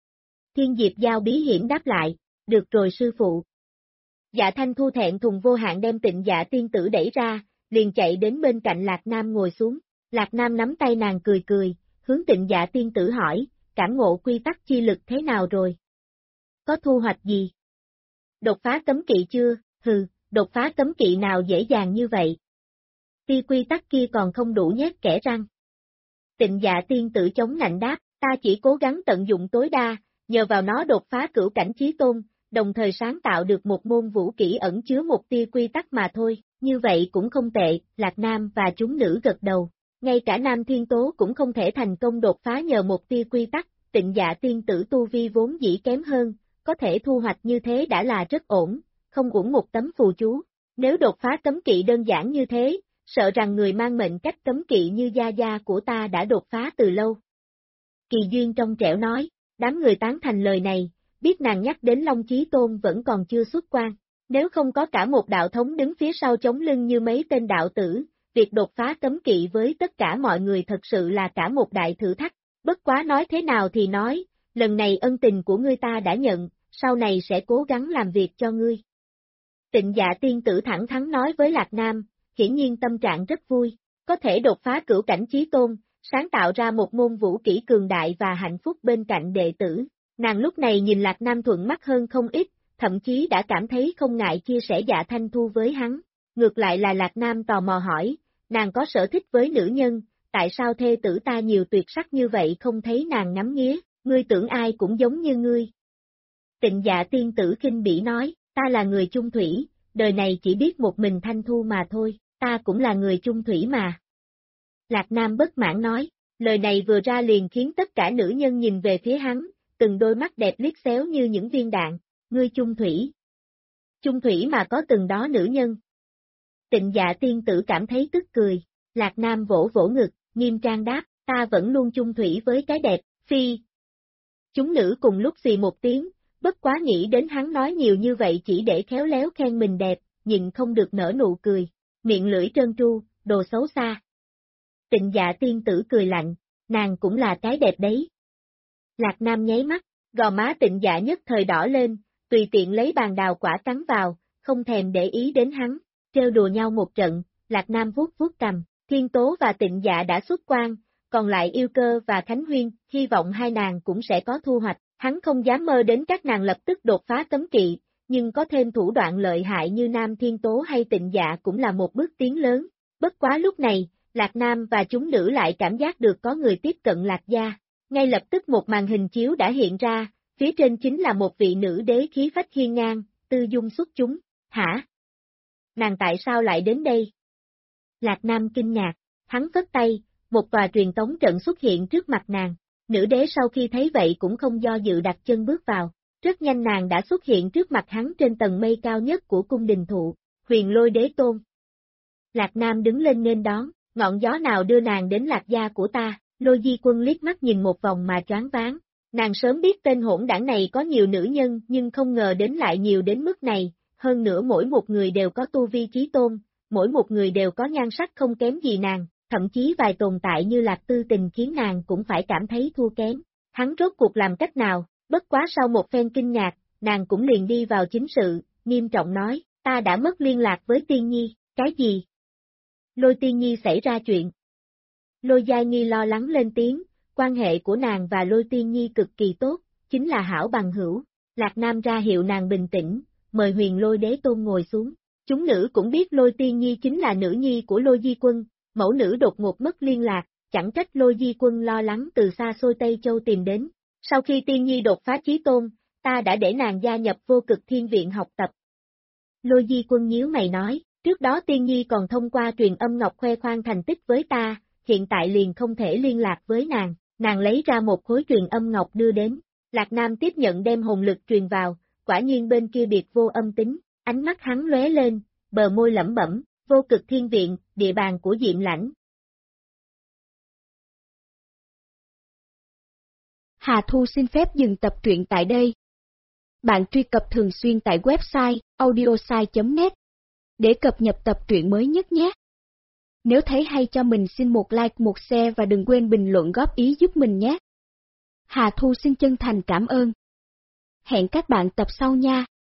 Thiên Diệp Giao bí hiểm đáp lại, được rồi sư phụ. Dạ Thanh Thu thẹn thùng vô hạn đem Tịnh Dạ tiên tử đẩy ra, liền chạy đến bên cạnh Lạc Nam ngồi xuống. Lạc Nam nắm tay nàng cười cười, hướng Tịnh Dạ tiên tử hỏi, cảm ngộ quy tắc chi lực thế nào rồi? Có thu hoạch gì? Đột phá cấm kỵ chưa? Hừ, đột phá cấm kỵ nào dễ dàng như vậy? Ti quy tắc kia còn không đủ nhét kẽ răng. Tịnh Dạ tiên tử chống nạnh đáp, ta chỉ cố gắng tận dụng tối đa, nhờ vào nó đột phá cửu cảnh chí tôn, đồng thời sáng tạo được một môn vũ kỹ ẩn chứa một tia quy tắc mà thôi, như vậy cũng không tệ. Lạc Nam và chúng nữ gật đầu. Ngay cả Nam Thiên Tố cũng không thể thành công đột phá nhờ một tia quy tắc, Tịnh Dạ tiên tử tu vi vốn dĩ kém hơn, có thể thu hoạch như thế đã là rất ổn, không uổng một tấm phù chú. Nếu đột phá cấm kỵ đơn giản như thế, sợ rằng người mang mệnh cách cấm kỵ như gia gia của ta đã đột phá từ lâu. Kỳ Duyên trong trẻo nói, đám người tán thành lời này, biết nàng nhắc đến Long Chí Tôn vẫn còn chưa xuất quan, nếu không có cả một đạo thống đứng phía sau chống lưng như mấy tên đạo tử, việc đột phá cấm kỵ với tất cả mọi người thật sự là cả một đại thử thách. Bất quá nói thế nào thì nói, lần này ân tình của ngươi ta đã nhận, sau này sẽ cố gắng làm việc cho ngươi. Tịnh Dạ tiên tử thẳng thắn nói với Lạc Nam, hiển nhiên tâm trạng rất vui, có thể đột phá cửu cảnh chí tôn, sáng tạo ra một môn vũ kỹ cường đại và hạnh phúc bên cạnh đệ tử. Nàng lúc này nhìn Lạc Nam thuận mắt hơn không ít, thậm chí đã cảm thấy không ngại chia sẻ Dạ Thanh Thu với hắn. Ngược lại là Lạc Nam tò mò hỏi, nàng có sở thích với nữ nhân, tại sao thê tử ta nhiều tuyệt sắc như vậy không thấy nàng ngắm nghía, ngươi tưởng ai cũng giống như ngươi. Tịnh Dạ tiên tử khinh bỉ nói, ta là người chung thủy, đời này chỉ biết một mình Thanh Thu mà thôi, ta cũng là người chung thủy mà. Lạc Nam bất mãn nói, lời này vừa ra liền khiến tất cả nữ nhân nhìn về phía hắn, từng đôi mắt đẹp liếc xéo như những viên đạn, ngươi chung thủy. Chung thủy mà có từng đó nữ nhân. Tịnh Dạ tiên tử cảm thấy tức cười, Lạc Nam vỗ vỗ ngực, nghiêm trang đáp, ta vẫn luôn chung thủy với cái đẹp, phi. Chúng nữ cùng lúc xì một tiếng, bất quá nghĩ đến hắn nói nhiều như vậy chỉ để khéo léo khen mình đẹp, nhịn không được nở nụ cười, miệng lưỡi trơn tru, đồ xấu xa. Tịnh Dạ tiên tử cười lạnh, nàng cũng là cái đẹp đấy. Lạc Nam nháy mắt, gò má Tịnh Dạ nhất thời đỏ lên, tùy tiện lấy bàn đào quả cắn vào, không thèm để ý đến hắn, trêu đùa nhau một trận, Lạc Nam vuốt vuốt cằm, Thiên Tố và Tịnh Dạ đã xuất quan, còn lại Yêu Cơ và Khánh Huyên, hy vọng hai nàng cũng sẽ có thu hoạch, hắn không dám mơ đến các nàng lập tức đột phá cấm kỵ, nhưng có thêm thủ đoạn lợi hại như Nam Thiên Tố hay Tịnh Dạ cũng là một bước tiến lớn, bất quá lúc này, Lạc Nam và chúng nữ lại cảm giác được có người tiếp cận Lạc gia, ngay lập tức một màn hình chiếu đã hiện ra, phía trên chính là một vị nữ đế khí phách hiên ngang, tư dung xuất chúng, hả? Nàng tại sao lại đến đây? Lạc Nam kinh ngạc, hắn phất tay, một tòa truyền tống trận xuất hiện trước mặt nàng, nữ đế sau khi thấy vậy cũng không do dự đặt chân bước vào, rất nhanh nàng đã xuất hiện trước mặt hắn trên tầng mây cao nhất của cung đình thụ, Huyền Lôi Đế Tôn. Lạc Nam đứng lên nghênh đón, ngọn gió nào đưa nàng đến Lạc gia của ta, Lôi Di Quân liếc mắt nhìn một vòng mà choáng váng, nàng sớm biết tên hỗn đảng này có nhiều nữ nhân nhưng không ngờ đến lại nhiều đến mức này, hơn nữa mỗi một người đều có tu vi chí tôn, mỗi một người đều có nhan sắc không kém gì nàng, thậm chí vài tồn tại như Lạc Tư Tình khiến nàng cũng phải cảm thấy thua kém, hắn rốt cuộc làm cách nào, bất quá sau một phen kinh ngạc, nàng cũng liền đi vào chính sự, nghiêm trọng nói, ta đã mất liên lạc với Tiên Nhi, cái gì? Lôi Tiên Nhi xảy ra chuyện. Lôi Giai Nghi lo lắng lên tiếng, quan hệ của nàng và Lôi Tiên Nhi cực kỳ tốt, chính là hảo bằng hữu, Lạc Nam ra hiệu nàng bình tĩnh, mời Huyền Lôi Đế Tôn ngồi xuống, chúng nữ cũng biết Lôi Tiên Nhi chính là nữ nhi của Lôi Di Quân, mẫu nữ đột ngột mất liên lạc, chẳng trách Lôi Di Quân lo lắng từ xa xôi Tây Châu tìm đến, sau khi Tiên Nhi đột phá chí tôn, ta đã để nàng gia nhập Vô Cực Thiên Viện học tập. Lôi Di Quân nhíu mày nói, trước đó Tiên Nhi còn thông qua truyền âm ngọc khoe khoang thành tích với ta, hiện tại liền không thể liên lạc với nàng lấy ra một khối truyền âm ngọc đưa đến, Lạc Nam tiếp nhận đem hồn lực truyền vào, quả nhiên bên kia biệt vô âm tính, ánh mắt hắn lóe lên, bờ môi lẩm bẩm, Vô Cực Thiên Viện, địa bàn của Diệm Lãnh. Hà Thu xin phép dừng tập truyện tại đây. Bạn truy cập thường xuyên tại website audiosai.net để cập nhật tập truyện mới nhất nhé. Nếu thấy hay cho mình xin một like, một share và đừng quên bình luận góp ý giúp mình nhé. Hà Thu xin chân thành cảm ơn. Hẹn các bạn tập sau nha.